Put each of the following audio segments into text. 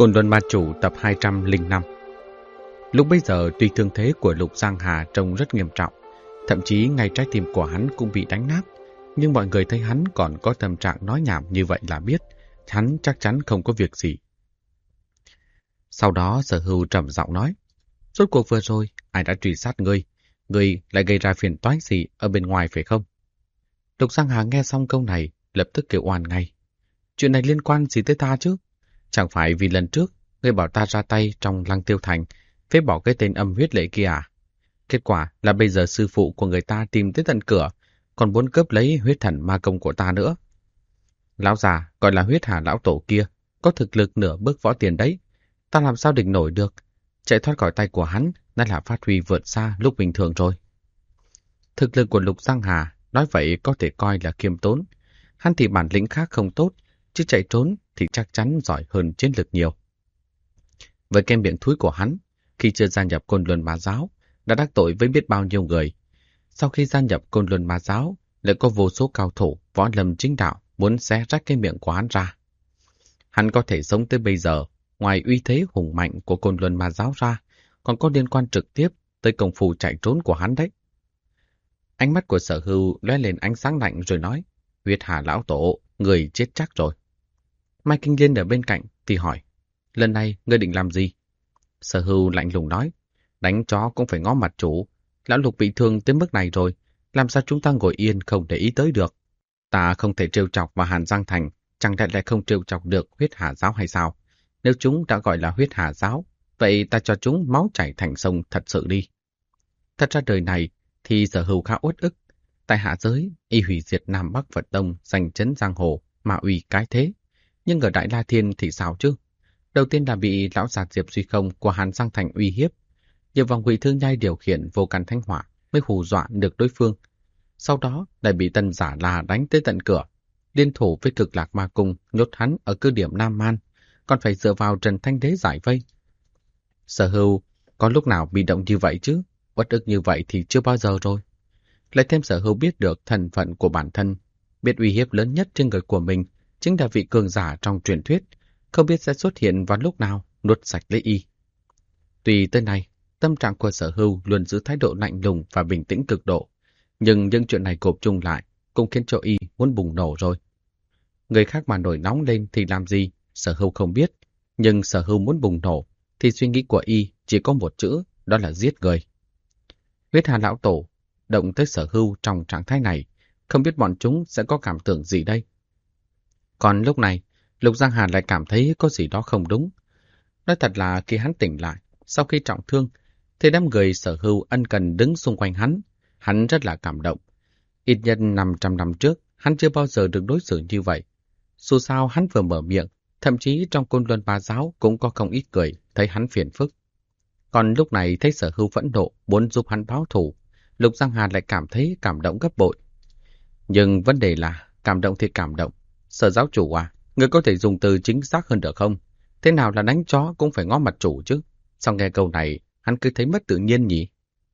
Côn Luân Ma Chủ tập 205. Lúc bấy giờ tuy thương thế của Lục Giang Hà trông rất nghiêm trọng, thậm chí ngay trái tim của hắn cũng bị đánh nát, nhưng mọi người thấy hắn còn có tâm trạng nói nhảm như vậy là biết hắn chắc chắn không có việc gì. Sau đó Sở Hưu trầm giọng nói: rốt cuộc vừa rồi ai đã truy sát ngươi? Ngươi lại gây ra phiền toái gì ở bên ngoài phải không? Lục Giang Hà nghe xong câu này lập tức kêu oan ngay: chuyện này liên quan gì tới ta chứ? Chẳng phải vì lần trước ngươi bảo ta ra tay trong Lăng Tiêu Thành phế bỏ cái tên âm huyết lệ kia à? Kết quả là bây giờ sư phụ của người ta tìm tới tận cửa, còn muốn cướp lấy huyết thần ma công của ta nữa. Lão già gọi là huyết hà lão tổ kia có thực lực nửa bước võ tiền đấy, ta làm sao địch nổi được? Chạy thoát khỏi tay của hắn đã là phát huy vượt xa lúc bình thường rồi. Thực lực của Lục Giang Hà nói vậy có thể coi là khiêm tốn. Hắn thì bản lĩnh khác không tốt, chứ chạy trốn thì chắc chắn giỏi hơn chiến lược nhiều. Với cái miệng thúi của hắn, khi chưa gia nhập Côn Luân Ma Giáo, đã đắc tội với biết bao nhiêu người. Sau khi gia nhập Côn Luân Ma Giáo, lại có vô số cao thủ, võ lâm chính đạo muốn xé rách cái miệng của hắn ra. Hắn có thể sống tới bây giờ, ngoài uy thế hùng mạnh của Côn Luân Ma Giáo ra, còn có liên quan trực tiếp tới công phu chạy trốn của hắn đấy. Ánh mắt của Sở Hưu lóe lên ánh sáng lạnh rồi nói: huyết hà lão tổ, người chết chắc rồi. Mai Kinh Liên ở bên cạnh thì hỏi: lần này ngươi định làm gì? Sở Hưu lạnh lùng nói: đánh chó cũng phải ngó mặt chủ. Lão Lục bị thương tới mức này rồi, làm sao chúng ta ngồi yên không để ý tới được? Ta không thể trêu chọc vào Hàn Giang Thành, chẳng lẽ lại không trêu chọc được huyết hà giáo hay sao? Nếu chúng đã gọi là huyết hà giáo, vậy ta cho chúng máu chảy thành sông thật sự đi. Thật ra đời này thì Sở Hưu khá uất ức. Tại hạ giới, y hủy diệt Nam Bắc Phật Tông, giành trấn giang hồ, mà uy cái thế. Nhưng ở Đại La Thiên thì sao chứ? Đầu tiên là bị lão già Diệp Duy Không của Hàn Giang Thành uy hiếp, nhờ vào Ngụy Thương Nhai điều khiển vô căn thánh hỏa mới hù dọa được đối phương. Sau đó lại bị Tân Giả La đánh tới tận cửa, liên thủ với Cực Lạc Ma Cung nhốt hắn ở cứ điểm Nam Man, còn phải dựa vào Trần Thanh Đế giải vây. Sở Hưu có lúc nào bị động như vậy chứ? Uất ức như vậy thì chưa bao giờ rồi. Lại thêm Sở Hưu biết được thân phận của bản thân, biết uy hiếp lớn nhất trên người của mình chính là vị cường giả trong truyền thuyết, không biết sẽ xuất hiện vào lúc nào nuốt sạch lấy y. Tuy tới nay, tâm trạng của Sở Hưu luôn giữ thái độ lạnh lùng và bình tĩnh cực độ, nhưng những chuyện này gộp chung lại cũng khiến cho y muốn bùng nổ rồi. Người khác mà nổi nóng lên thì làm gì, Sở Hưu không biết, nhưng Sở Hưu muốn bùng nổ thì suy nghĩ của y chỉ có một chữ, đó là giết người. Huyết Hà lão tổ động tới Sở Hưu trong trạng thái này, không biết bọn chúng sẽ có cảm tưởng gì đây. Còn lúc này, Lục Giang Hà lại cảm thấy có gì đó không đúng. Nói thật là khi hắn tỉnh lại, sau khi trọng thương, thì đám người Sở Hưu ân cần đứng xung quanh hắn rất là cảm động. Ít nhất 500 năm trước, hắn chưa bao giờ được đối xử như vậy. Dù sao hắn vừa mở miệng, thậm chí trong Côn Luân Ma Giáo cũng có không ít người thấy hắn phiền phức. Còn lúc này thấy Sở Hưu phẫn nộ, muốn giúp hắn báo thù, Lục Giang Hà lại cảm thấy cảm động gấp bội. Nhưng vấn đề là, cảm động thì cảm động. Sở giáo chủ à, người có thể dùng từ chính xác hơn được không? Thế nào là đánh chó cũng phải ngó mặt chủ chứ? Sau nghe câu này, hắn cứ thấy mất tự nhiên nhỉ?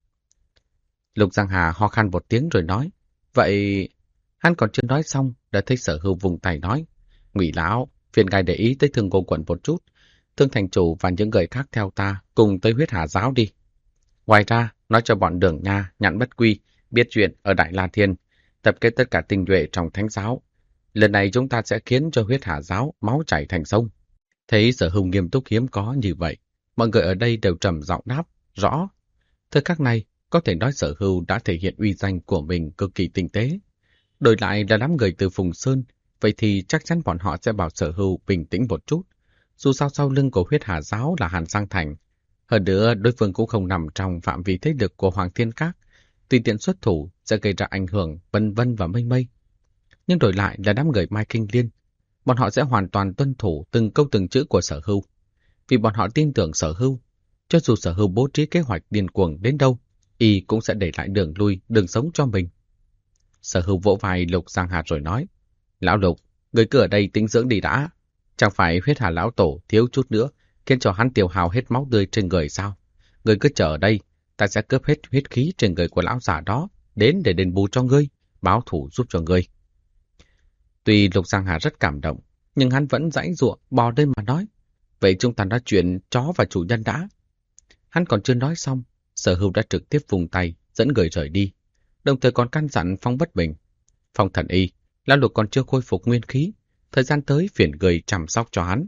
Lục Giang Hà ho khan một tiếng rồi nói: vậy... Hắn còn chưa nói xong, đã thấy Sở Hưu vùng tay nói: Ngụy lão, phiền ngài để ý tới Thương Cô Quận một chút. Thương thành chủ và những người khác theo ta cùng tới huyết hà giáo đi. Ngoài ra, nói cho bọn Đường Nha, Nhạn Bất Quy biết chuyện ở Đại La Thiên, tập kết tất cả tinh nhuệ trong thánh giáo. Lần này chúng ta sẽ khiến cho huyết hà giáo máu chảy thành sông. Thấy Sở Hưu nghiêm túc hiếm có như vậy, mọi người ở đây đều trầm giọng đáp: rõ. Thời khắc này, có thể nói Sở Hưu đã thể hiện uy danh của mình cực kỳ tinh tế. Đổi lại là đám người từ Phùng Sơn, vậy thì chắc chắn bọn họ sẽ bảo Sở Hưu bình tĩnh một chút. Dù sao sau lưng của huyết hà giáo là Hàn Giang Thành. Hơn nữa, đối phương cũng không nằm trong phạm vi thế lực của Hoàng Thiên Các. Tùy tiện xuất thủ sẽ gây ra ảnh hưởng vân vân và mây mây. Nhưng đổi lại là đám người Mai Kinh Liên. Bọn họ sẽ hoàn toàn tuân thủ từng câu từng chữ của Sở Hưu. Vì bọn họ tin tưởng Sở Hưu. Cho dù Sở Hưu bố trí kế hoạch điên cuồng đến đâu, y cũng sẽ để lại đường lui, đường sống cho mình. Sở Hưu vỗ vai Lục Giang Hà rồi nói: Lão Lục, người cứ ở đây tĩnh dưỡng đi đã. Chẳng phải huyết hà lão tổ thiếu chút nữa khiến cho hắn tiêu hao hết máu tươi trên người sao? Người cứ chờ ở đây, ta sẽ cướp hết huyết khí trên người của lão già đó, đến để đền bù cho ngươi, báo thù giúp cho ngươi. Tuy Lục Giang Hà rất cảm động, nhưng hắn vẫn giãy giụa bò lên mà nói: Vậy chúng ta nói chuyện chó và chủ nhân đã. Hắn còn chưa nói xong, Sở Hưu đã trực tiếp vùng tay, dẫn người rời đi, đồng thời còn căn dặn Phong Bất Bình. Phong thần y, lão Lục còn chưa khôi phục nguyên khí, thời gian tới phiền người chăm sóc cho hắn.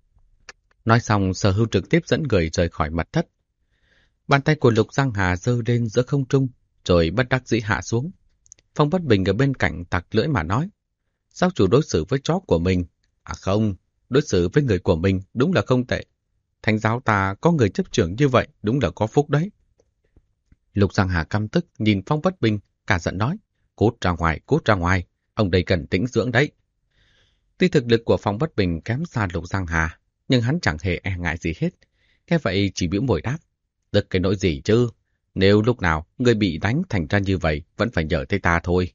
Nói xong, Sở Hưu trực tiếp dẫn người rời khỏi mật thất. Bàn tay của Lục Giang Hà giơ lên giữa không trung, rồi bất đắc dĩ hạ xuống. Phong Bất Bình ở bên cạnh tặc lưỡi mà nói, sao chủ đối xử với chó của mình? À không, đối xử với người của mình đúng là không tệ. Thánh giáo ta có người chấp trưởng như vậy đúng là có phúc đấy. Lục Giang Hà căm tức nhìn Phong Bất Bình, cả giận nói, cút ra ngoài, ông đây cần tĩnh dưỡng đấy. Tuy thực lực của Phong Bất Bình kém xa Lục Giang Hà, nhưng hắn chẳng hề e ngại gì hết. Nghe vậy chỉ bĩu môi đáp, được cái nỗi gì chứ, nếu lúc nào người bị đánh thành ra như vậy vẫn phải nhờ tới ta thôi.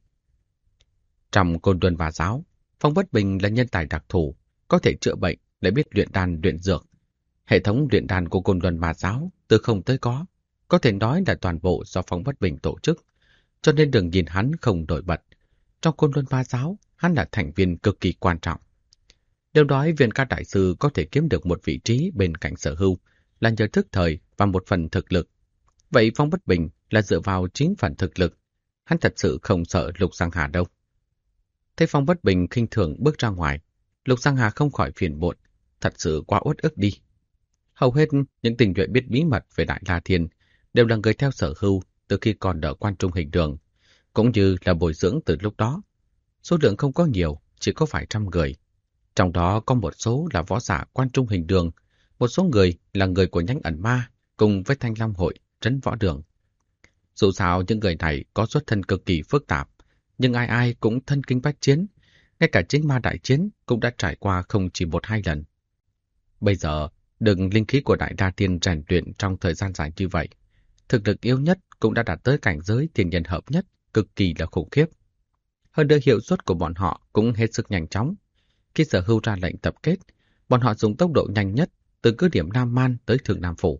Trong Côn Luân và giáo, Phong Bất Bình là nhân tài đặc thù, có thể chữa bệnh, lại biết luyện đan luyện dược. Hệ thống luyện đan của Côn Luân và giáo từ không tới có thể nói là toàn bộ do Phong Bất Bình tổ chức, cho nên đừng nhìn hắn không nổi bật. Trong Côn Luân và giáo, hắn là thành viên cực kỳ quan trọng. Điều đó Viên Ca Đại Sư có thể kiếm được một vị trí bên cạnh Sở Hưu là nhờ thức thời và một phần thực lực. Vậy Phong Bất Bình là dựa vào chính phần thực lực. Hắn thật sự không sợ Lục Giang Hà đâu. Thấy Phong Bất Bình khinh thường bước ra ngoài, Lục Giang Hà không khỏi phiền muộn, thật sự quá uất ức đi. Hầu hết những tình nhuệ biết bí mật về Đại La Thiên đều là người theo Sở Hưu từ khi còn ở Quan Trung Hình Đường, cũng như là bồi dưỡng từ lúc đó. Số lượng không có nhiều, chỉ có vài trăm người. Trong đó có một số là võ giả Quan Trung Hình Đường, một số người là người của nhánh ẩn ma, cùng với Thanh Long Hội, trấn võ đường. Dù sao những người này có xuất thân cực kỳ phức tạp, nhưng ai ai cũng thân kinh bách chiến, ngay cả chính ma đại chiến cũng đã trải qua không chỉ một hai lần. Bây giờ, được linh khí của Đại La Thiên rèn luyện trong thời gian dài như vậy, thực lực yếu nhất cũng đã đạt tới cảnh giới thiên nhân hợp nhất, cực kỳ là khủng khiếp. Hơn nữa hiệu suất của bọn họ cũng hết sức nhanh chóng. Khi Sở Hưu ra lệnh tập kết, bọn họ dùng tốc độ nhanh nhất từ cứ điểm Nam Man tới Thượng Nam Phủ.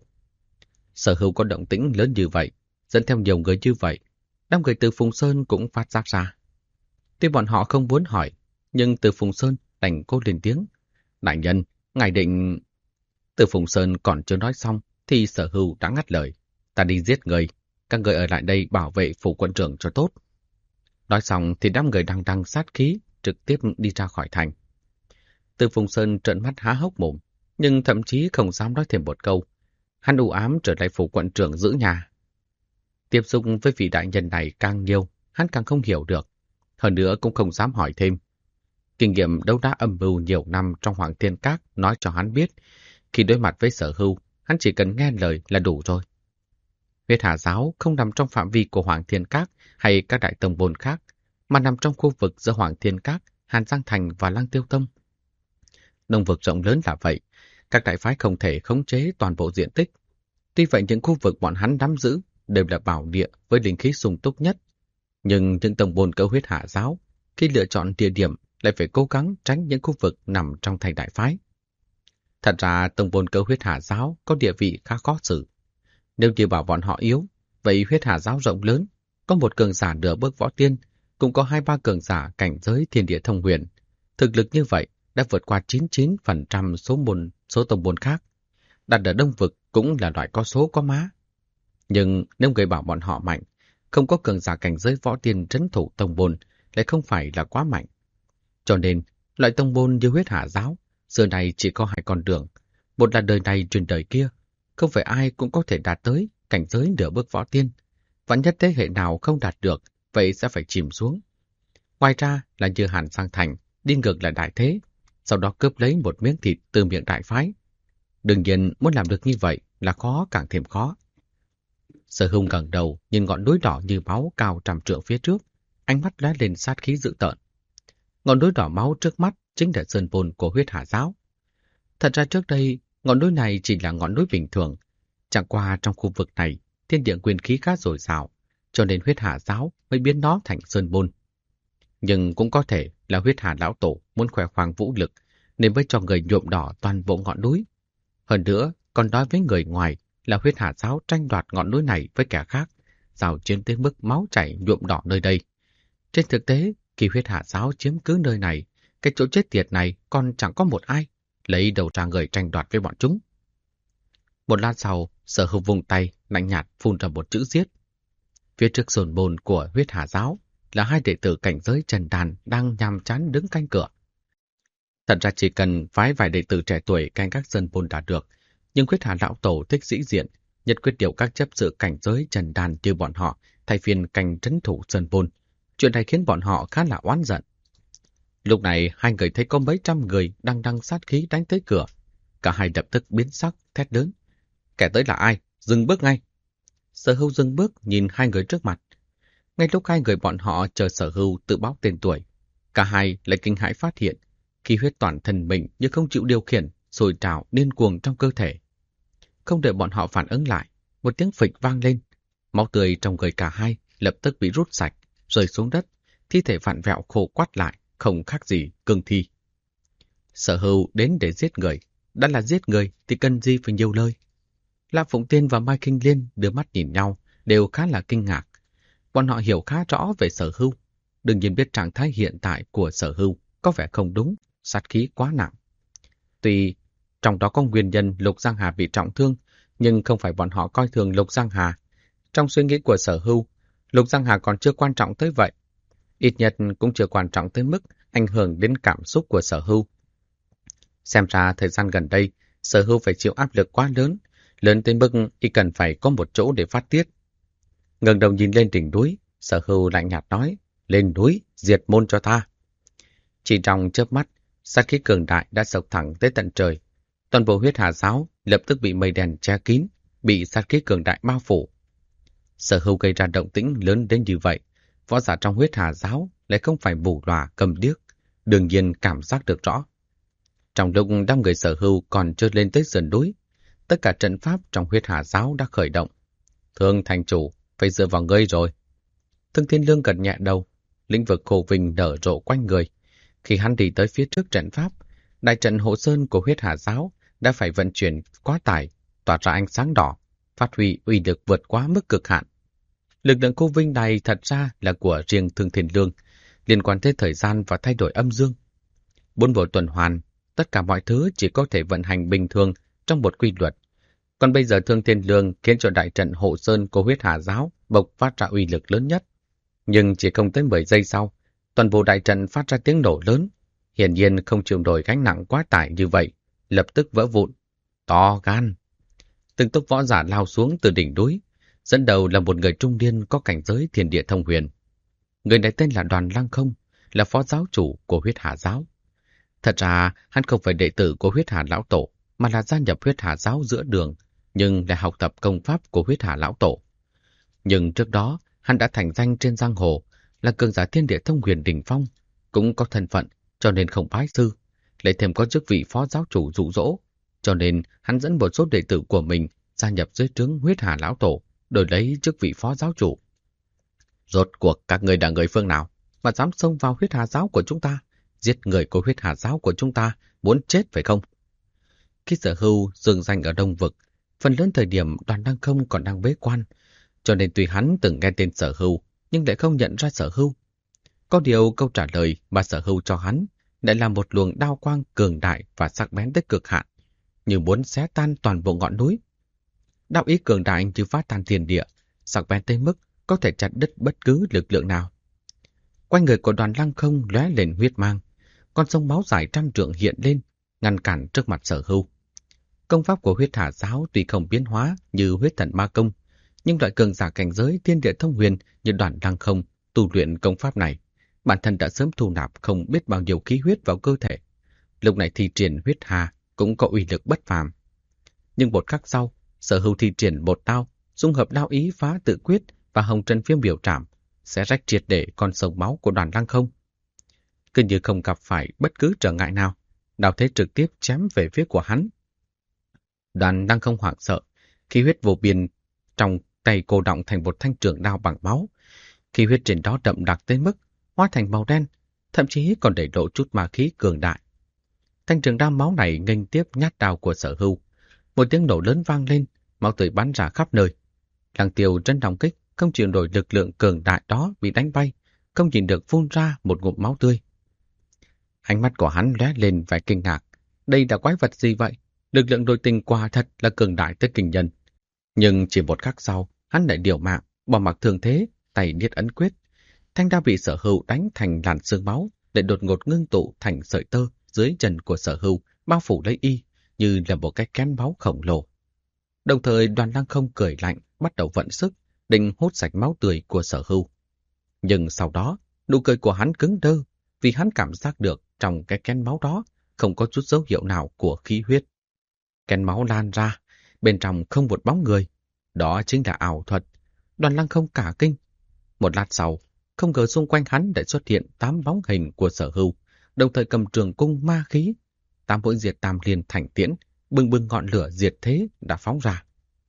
Sở Hưu có động tĩnh lớn như vậy, dẫn theo nhiều người như vậy, đám người từ Phùng Sơn cũng phát giác ra. Tuy bọn họ không muốn hỏi, nhưng từ Phùng Sơn đành cố lên tiếng. Đại nhân, ngài định... Từ Phùng Sơn còn chưa nói xong, thì Sở Hưu đã ngắt lời. Ta đi giết người, các người ở lại đây bảo vệ phủ quận trưởng cho tốt. Nói xong thì đám người đang sát khí, trực tiếp đi ra khỏi thành. Từ Phùng Sơn trợn mắt há hốc mồm, nhưng thậm chí không dám nói thêm một câu. Hắn u ám trở lại phủ quận trưởng giữ nhà. Tiếp xúc với vị đại nhân này càng nhiều, hắn càng không hiểu được. Hơn nữa cũng không dám hỏi thêm. Kinh nghiệm đấu đá âm mưu nhiều năm trong Hoàng Thiên Các nói cho hắn biết, khi đối mặt với Sở Hưu, hắn chỉ cần nghe lời là đủ rồi. Huyết Hà Giáo không nằm trong phạm vi của Hoàng Thiên Các hay các đại tông môn khác, mà nằm trong khu vực giữa Hoàng Thiên Các, Hàn Giang Thành và Lăng Tiêu Tông. Đông vực rộng lớn là vậy, các đại phái không thể khống chế toàn bộ diện tích. Tuy vậy những khu vực bọn hắn nắm giữ đều là bảo địa với linh khí sung túc nhất. Nhưng những tông môn cỡ Huyết Hà Giáo, khi lựa chọn địa điểm lại phải cố gắng tránh những khu vực nằm trong thành đại phái. Thật ra tông môn cỡ Huyết Hà Giáo có địa vị khá khó xử. Nếu như bảo bọn họ yếu, vậy Huyết Hà Giáo rộng lớn, có một cường giả nửa bước võ tiên, cũng có 2-3 cường giả cảnh giới thiên địa thông huyền. Thực lực như vậy đã vượt qua 99% số tông môn khác. Đặt ở Đông vực cũng là loại có số có má. Nhưng nếu người bảo bọn họ mạnh, không có cường giả cảnh giới võ tiên trấn thủ tông môn lại không phải là quá mạnh. Cho nên, loại tông môn như Huyết Hà Giáo, giờ này chỉ có hai con đường. Một là đời này truyền đời kia, không phải ai cũng có thể đạt tới cảnh giới nửa bước võ tiên. Vạn nhất thế hệ nào không đạt được, vậy sẽ phải chìm xuống. Ngoài ra là như Hàn Giang Thành, đi ngược lại đại thế, sau đó cướp lấy một miếng thịt từ miệng đại phái. Đương nhiên muốn làm được như vậy là khó càng thêm khó. Sở Hưu ngẩng đầu nhìn ngọn núi đỏ như máu cao trăm trượng phía trước, ánh mắt lóe lên sát khí dữ tợn. Ngọn núi đỏ máu trước mắt chính là sơn môn của Huyết Hà Giáo. Thật ra trước đây, ngọn núi này chỉ là ngọn núi bình thường. Chẳng qua trong khu vực này, thiên địa nguyên khí khá dồi dào, cho nên Huyết Hà Giáo mới biến nó thành sơn môn. Nhưng cũng có thể là Huyết Hà Lão Tổ muốn khoe khoang vũ lực, nên mới cho người nhuộm đỏ toàn bộ ngọn núi. Hơn nữa, còn nói với người ngoài là Huyết Hà Giáo tranh đoạt ngọn núi này với kẻ khác, giao chiến tới mức máu chảy nhuộm đỏ nơi đây. Trên thực tế, khi Huyết Hà Giáo chiếm cứ nơi này, cái chỗ chết tiệt này còn chẳng có một ai. lấy đầu ra người tranh đoạt với bọn chúng. Một lát sau, Sở Hưu vùng tay, lạnh nhạt phun ra một chữ giết. Phía trước sườn bồn của Huyết Hà giáo là hai đệ tử cảnh giới trần đàn đang nhàm chán đứng canh cửa. Thật ra chỉ cần phái vài đệ tử trẻ tuổi canh các sơn bồn đã được, nhưng Huyết Hà lão tổ thích sĩ diện, nhất quyết điều các chấp sự cảnh giới trần đàn như bọn họ thay phiên canh trấn thủ sơn bồn. Chuyện này khiến bọn họ khá là oán giận. Lúc này hai người thấy có mấy trăm người đang sát khí đánh tới cửa. Cả hai lập tức biến sắc, thét lớn. Kẻ tới là ai? Dừng bước ngay! Sở Hưu dừng bước nhìn hai người trước mặt. Ngay lúc hai người bọn họ chờ Sở Hưu tự báo tên tuổi, cả hai lại kinh hãi phát hiện khí huyết toàn thân mình như không chịu điều khiển, sôi trào điên cuồng trong cơ thể. Không đợi bọn họ phản ứng lại, một tiếng phịch vang lên. Máu tươi trong người cả hai lập tức bị rút sạch, rơi xuống đất, thi thể vặn vẹo khô quắt lại, không khác gì cương thi. Sở Hưu đến để giết người, đã là giết người thì cần gì phải nhiều lời. La Phụng Tiên và Mai Kinh Liên đưa mắt nhìn nhau, đều khá là kinh ngạc. Bọn họ hiểu khá rõ về Sở Hưu, đương nhiên biết trạng thái hiện tại của Sở Hưu có vẻ không đúng, sát khí quá nặng. Tuy trong đó có nguyên nhân Lục Giang Hà bị trọng thương, nhưng không phải bọn họ coi thường Lục Giang Hà. Trong suy nghĩ của Sở Hưu, Lục Giang Hà còn chưa quan trọng tới vậy. Ít nhất cũng chưa quan trọng tới mức ảnh hưởng đến cảm xúc của Sở Hưu. Xem ra thời gian gần đây, Sở Hưu phải chịu áp lực quá lớn, lớn tới mức y cần phải có một chỗ để phát tiết. Ngẩng đầu nhìn lên đỉnh núi, Sở Hưu lạnh nhạt nói, lên núi, diệt môn cho ta. Chỉ trong chớp mắt, sát khí cường đại đã sộc thẳng tới tận trời. Toàn bộ Huyết Hà giáo lập tức bị mây đen che kín, bị sát khí cường đại bao phủ. Sở Hưu gây ra động tĩnh lớn đến như vậy, võ giả trong Huyết Hà giáo lại không phải mù lòa cầm điếc, đương nhiên cảm giác được rõ. Trong lúc đám người Sở Hưu còn chưa lên tới sườn núi, tất cả trận pháp trong Huyết Hà giáo đã khởi động. Thương thành chủ, phải dựa vào ngươi rồi. Thương Thiên Lương gật nhẹ đầu, lĩnh vực khổ vinh nở rộ quanh người. Khi hắn đi tới phía trước trận pháp, đại trận hộ sơn của Huyết Hà giáo đã phải vận chuyển quá tải, tỏa ra ánh sáng đỏ, phát huy uy lực vượt quá mức cực hạn. Lực lượng khô vinh này thật ra là của riêng Thương Thiên Lương, liên quan tới thời gian và thay đổi âm dương. 4 bộ tuần hoàn, tất cả mọi thứ chỉ có thể vận hành bình thường trong một quy luật. Còn bây giờ Thương Thiên Lương khiến cho đại trận hộ sơn của Huyết Hà giáo bộc phát ra uy lực lớn nhất. Nhưng chỉ không tới 10 giây sau, toàn bộ đại trận phát ra tiếng nổ lớn, hiển nhiên không chịu nổi gánh nặng quá tải như vậy, lập tức vỡ vụn. To gan! Từng tốp võ giả lao xuống từ đỉnh núi, dẫn đầu là một người trung niên có cảnh giới thiên địa thông huyền. Người này tên là Đoàn Lăng Không, là phó giáo chủ của Huyết Hà giáo. Thật ra, hắn không phải đệ tử của Huyết Hà lão tổ, mà là gia nhập Huyết Hà giáo giữa đường, nhưng lại học tập công pháp của Huyết Hà lão tổ. Nhưng trước đó, hắn đã thành danh trên giang hồ, là cường giả thiên địa thông huyền đỉnh phong, cũng có thân phận, cho nên không bái sư, lại thêm có chức vị phó giáo chủ dụ dỗ, cho nên hắn dẫn một số đệ tử của mình gia nhập dưới trướng Huyết Hà lão tổ, đổi lấy chức vị phó giáo chủ. Rốt cuộc các người là người phương nào mà dám xông vào Huyết Hà giáo của chúng ta, giết người của Huyết Hà giáo của chúng ta, muốn chết phải không? Khi Sở Hưu dừng danh ở Đông Vực, phần lớn thời điểm Đoàn Lăng Không còn đang bế quan, cho nên tuy hắn từng nghe tên Sở Hưu, nhưng lại không nhận ra Sở Hưu. Có điều câu trả lời mà Sở Hưu cho hắn lại là một luồng đao quang cường đại và sắc bén tới cực hạn, như muốn xé tan toàn bộ ngọn núi. Đạo ý cường đại như phá tan thiên địa, sắc bén tới mức có thể chặt đứt bất cứ lực lượng nào. Quanh người của Đoàn Lăng Không lóe lên huyết mang, con sông máu dài trăm trượng hiện lên, ngăn cản trước mặt Sở Hưu. Công pháp của Huyết Hà giáo tuy không biến hóa như Huyết Thần Ma Công, nhưng loại cường giả cảnh giới thiên địa thông huyền như Đoàn Lăng Không tu luyện công pháp này, bản thân đã sớm thu nạp không biết bao nhiêu khí huyết vào cơ thể. Lúc này thi triển huyết hà cũng có uy lực bất phàm. Nhưng một khắc sau, Sở Hưu thi triển một đao, dung hợp đao ý phá tự quyết và hồng trần phiêm biểu trảm, sẽ rách triệt để con sông máu của Đoàn Lăng Không. Cứ như không gặp phải bất cứ trở ngại nào, đao thế trực tiếp chém về phía của hắn. Đoàn Lăng Không hoảng sợ, khí huyết vô biên trong tay cô động thành một thanh trường đao bằng máu. Khí huyết trên đó đậm đặc tới mức hóa thành màu đen, thậm chí còn để lộ chút ma khí cường đại. Thanh trường đao máu này nghênh tiếp nhát đao của Sở Hưu. Một tiếng nổ lớn vang lên, máu tươi bắn ra khắp nơi. Lăng Tiêu rất đóng kích, không chịu nổi lực lượng cường đại đó bị đánh bay, không nhìn được phun ra một ngụm máu tươi. Ánh mắt của hắn lóe lên vẻ kinh ngạc, Đây là quái vật gì vậy? Lực lượng nội tình quả thật là cường đại tới kinh nhân. Nhưng chỉ một khắc sau, hắn lại điều mạng, bỏ mặc thương thế, tay niết ấn quyết. Thanh đao bị Sở Hưu đánh thành làn sương máu, để đột ngột ngưng tụ thành sợi tơ dưới chân của Sở Hưu, bao phủ lấy y như là một cái kén báu khổng lồ. Đồng thời Đoàn Lăng Không cười lạnh, bắt đầu vận sức, định hút sạch máu tươi của Sở Hưu. Nhưng sau đó, nụ cười của hắn cứng đơ, vì hắn cảm giác được trong cái kén máu đó không có chút dấu hiệu nào của khí huyết. Kén máu lan ra, bên trong không một bóng người. Đó chính là ảo thuật. Đoàn Lăng Không cả kinh. Một lát sau, không ngờ xung quanh hắn lại xuất hiện 8 bóng hình của Sở Hưu, đồng thời cầm trường cung ma khí. 8 mũi diệt tam liên thành tiễn, bừng bừng ngọn lửa diệt thế đã phóng ra.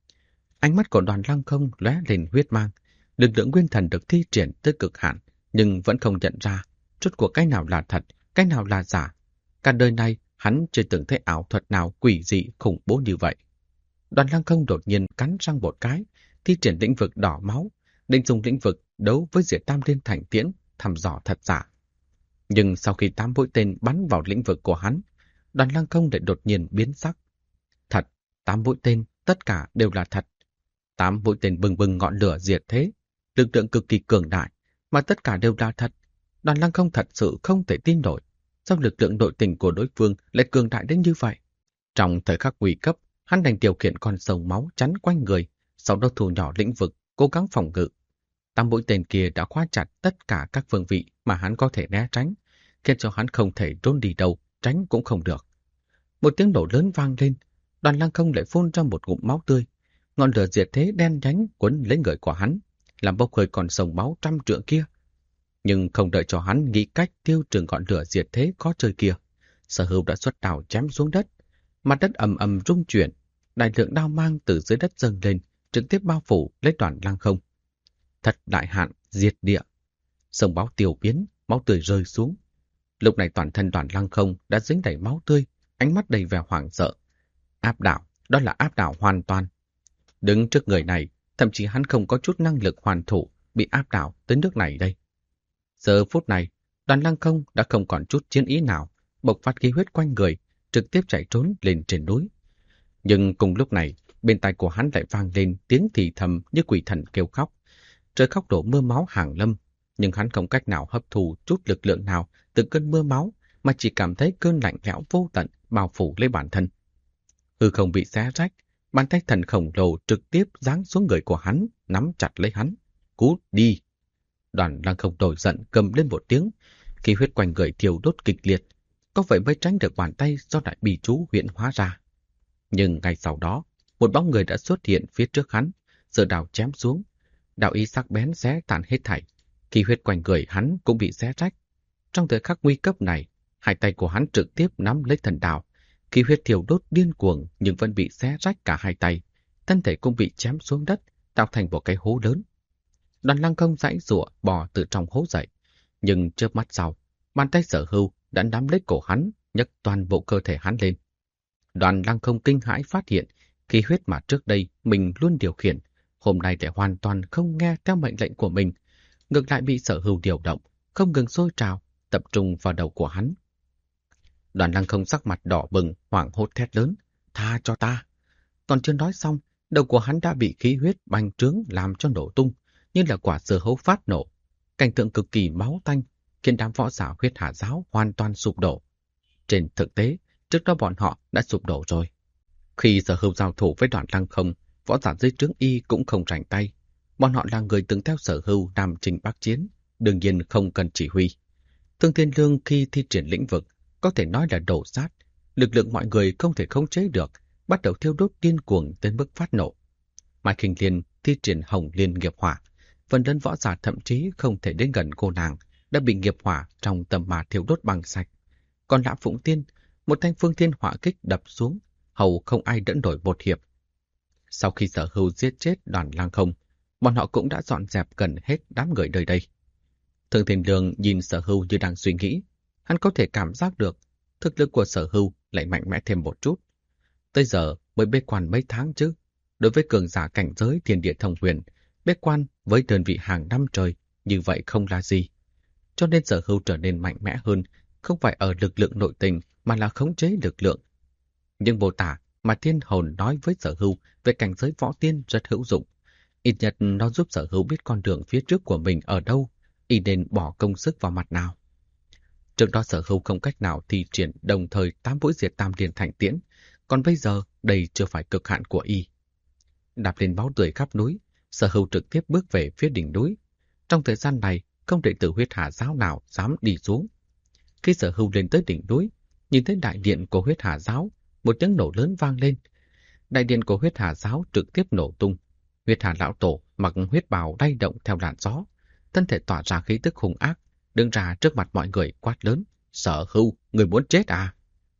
Ánh mắt của Đoàn Lăng Không lóe lên huyết mang. Lực lượng nguyên thần được thi triển tới cực hạn, nhưng vẫn không nhận ra rốt cuộc cái nào là thật, cái nào là giả. Cả đời này, hắn chưa từng thấy ảo thuật nào quỷ dị khủng bố như vậy. Đoàn Lăng Không đột nhiên cắn răng một cái, thi triển lĩnh vực đỏ máu, định dùng lĩnh vực đấu với diệt tam liên thành tiễn, thăm dò thật giả. Nhưng sau khi 8 mũi tên bắn vào lĩnh vực của hắn, Đoàn Lăng Không lại đột nhiên biến sắc. Thật, 8 mũi tên, tất cả đều là thật. 8 mũi tên bừng bừng ngọn lửa diệt thế, lực lượng cực kỳ cường đại, mà tất cả đều là thật. Đoàn Lăng Không thật sự không thể tin nổi, sao lực lượng nội tình của đối phương lại cường đại đến như vậy. Trong thời khắc nguy cấp, hắn đành điều khiển con sông máu chắn quanh người, sau đó thu nhỏ lĩnh vực, cố gắng phòng ngự. 8 mũi tên kia đã khóa chặt tất cả các phương vị mà hắn có thể né tránh, khiến cho hắn không thể trốn đi đâu, tránh cũng không được. Một tiếng nổ lớn vang lên, Đoàn Lăng Không lại phun ra một ngụm máu tươi. Ngọn lửa diệt thế đen nhánh quấn lấy người của hắn, làm bốc hơi con sông máu 100 trượng kia. Nhưng không đợi cho hắn nghĩ cách tiêu trừ ngọn lửa diệt thế có chơi kia, Sở Hưu đã xuất đao chém xuống đất. Mặt đất ầm ầm rung chuyển, đại lượng đao mang từ dưới đất dâng lên, trực tiếp bao phủ lấy Đoàn Lăng Không. Thật đại hạn, diệt địa. Sông máu tiêu biến, máu tươi rơi xuống. Lúc này toàn thân Đoàn Lăng Không đã dính đầy máu tươi, ánh mắt đầy vẻ hoảng sợ. Áp đảo, đó là áp đảo hoàn toàn. Đứng trước người này, thậm chí hắn không có chút năng lực hoàn thủ, bị áp đảo tới nước này đây. Giờ phút này, Đoàn Lăng Không đã không còn chút chiến ý nào, bộc phát khí huyết quanh người, trực tiếp chạy trốn lên trên núi. Nhưng cùng lúc này, bên tai của hắn lại vang lên tiếng thì thầm như quỷ thần kêu khóc. Trời khóc đổ mưa máu hàng lâm, nhưng hắn không cách nào hấp thụ chút lực lượng nào từ cơn mưa máu, mà chỉ cảm thấy cơn lạnh lẽo vô tận bao phủ lấy bản thân. Hư không bị xé rách, bàn tay thần khổng lồ trực tiếp giáng xuống người của hắn, nắm chặt lấy hắn. Cút đi! Đoàn Lăng Không nổi giận cầm lên một tiếng, khí huyết quanh người thiêu đốt kịch liệt, có vậy mới tránh được bàn tay do đại bì chú huyễn hóa ra. Nhưng ngay sau đó, một bóng người đã xuất hiện phía trước hắn, giơ đao chém xuống. Đạo ý sắc bén xé tàn hết thảy, khí huyết quanh người hắn cũng bị xé rách. Trong thời khắc nguy cấp này, hai tay của hắn trực tiếp nắm lấy thần đao, khí huyết thiêu đốt điên cuồng nhưng vẫn bị xé rách cả hai tay, thân thể cũng bị chém xuống đất, tạo thành một cái hố lớn. Đoàn Lăng Không giãy giụa bò từ trong hố dậy, nhưng chớp mắt sau, bàn tay Sở Hưu đã nắm lấy cổ hắn, nhấc toàn bộ cơ thể hắn lên. Đoàn Lăng Không kinh hãi phát hiện, khí huyết mà trước đây mình luôn điều khiển, hôm nay lại hoàn toàn không nghe theo mệnh lệnh của mình, ngược lại bị Sở Hưu điều động, không ngừng sôi trào, tập trung vào đầu của hắn. Đoàn Lăng Không sắc mặt đỏ bừng, hoảng hốt thét lớn, tha cho ta. Còn chưa nói xong, đầu của hắn đã bị khí huyết bành trướng làm cho nổ tung, như là quả dưa hấu phát nổ. Cảnh tượng cực kỳ máu tanh, khiến đám võ giả Huyết Hà giáo hoàn toàn sụp đổ. Trên thực tế, trước đó bọn họ đã sụp đổ rồi. Khi Sở Hưu giao thủ với Đoàn Lăng Không, võ giả dưới trướng y cũng không rảnh tay. Bọn họ là người từng theo Sở Hưu Nam Chinh Bắc Chiến, đương nhiên không cần chỉ huy. Thương Thiên Lương khi thi triển lĩnh vực, có thể nói là đổ sát. Lực lượng mọi người không thể khống chế được, bắt đầu thiêu đốt điên cuồng đến mức phát nổ. Mai Khinh Liên thi triển Hồng Liên nghiệp hỏa, phần lớn võ giả thậm chí không thể đến gần cô nàng, đã bị nghiệp hỏa trong tầm mà thiêu đốt bằng sạch. Còn Lã Phụng Tiên, một thanh phương thiên hỏa kích đập xuống, hầu không ai đỡ nổi một hiệp. Sau khi Sở Hưu giết chết Đoàn Lăng Không, bọn họ cũng đã dọn dẹp gần hết đám người nơi đây. Thương Thiên Lương nhìn Sở Hưu như đang suy nghĩ, hắn có thể cảm giác được thực lực của Sở Hưu lại mạnh mẽ thêm một chút. Tới giờ mới bế quan mấy tháng chứ. Đối với cường giả cảnh giới thiên địa thông huyền, bế quan với đơn vị hàng năm trời như vậy không là gì. Cho nên Sở Hưu trở nên mạnh mẽ hơn, không phải ở lực lượng nội tình mà là khống chế lực lượng, Nhưng mô tả mà thiên hồn nói với Sở Hưu về cảnh giới võ tiên rất hữu dụng. Ít nhất nó giúp Sở Hưu biết con đường phía trước của mình ở đâu, y nên bỏ công sức vào mặt nào. Trước đó Sở Hưu không cách nào thi triển đồng thời 8 mũi diệt tam điền thành tiễn, còn bây giờ đây chưa phải cực hạn của y. Đạp lên máu tươi khắp núi, Sở Hưu trực tiếp bước về phía đỉnh núi. Trong thời gian này, không đệ tử Huyết Hà Giáo nào dám đi xuống. Khi Sở Hưu lên tới đỉnh núi, nhìn thấy đại điện của Huyết Hà Giáo, một tiếng nổ lớn vang lên. Đại điện của Huyết Hà Giáo trực tiếp nổ tung. Huyết Hà lão tổ mặc huyết bào lay động theo làn gió, thân thể tỏa ra khí tức hung ác, đứng ra trước mặt mọi người quát lớn: "Sở Hưu, người muốn chết à?"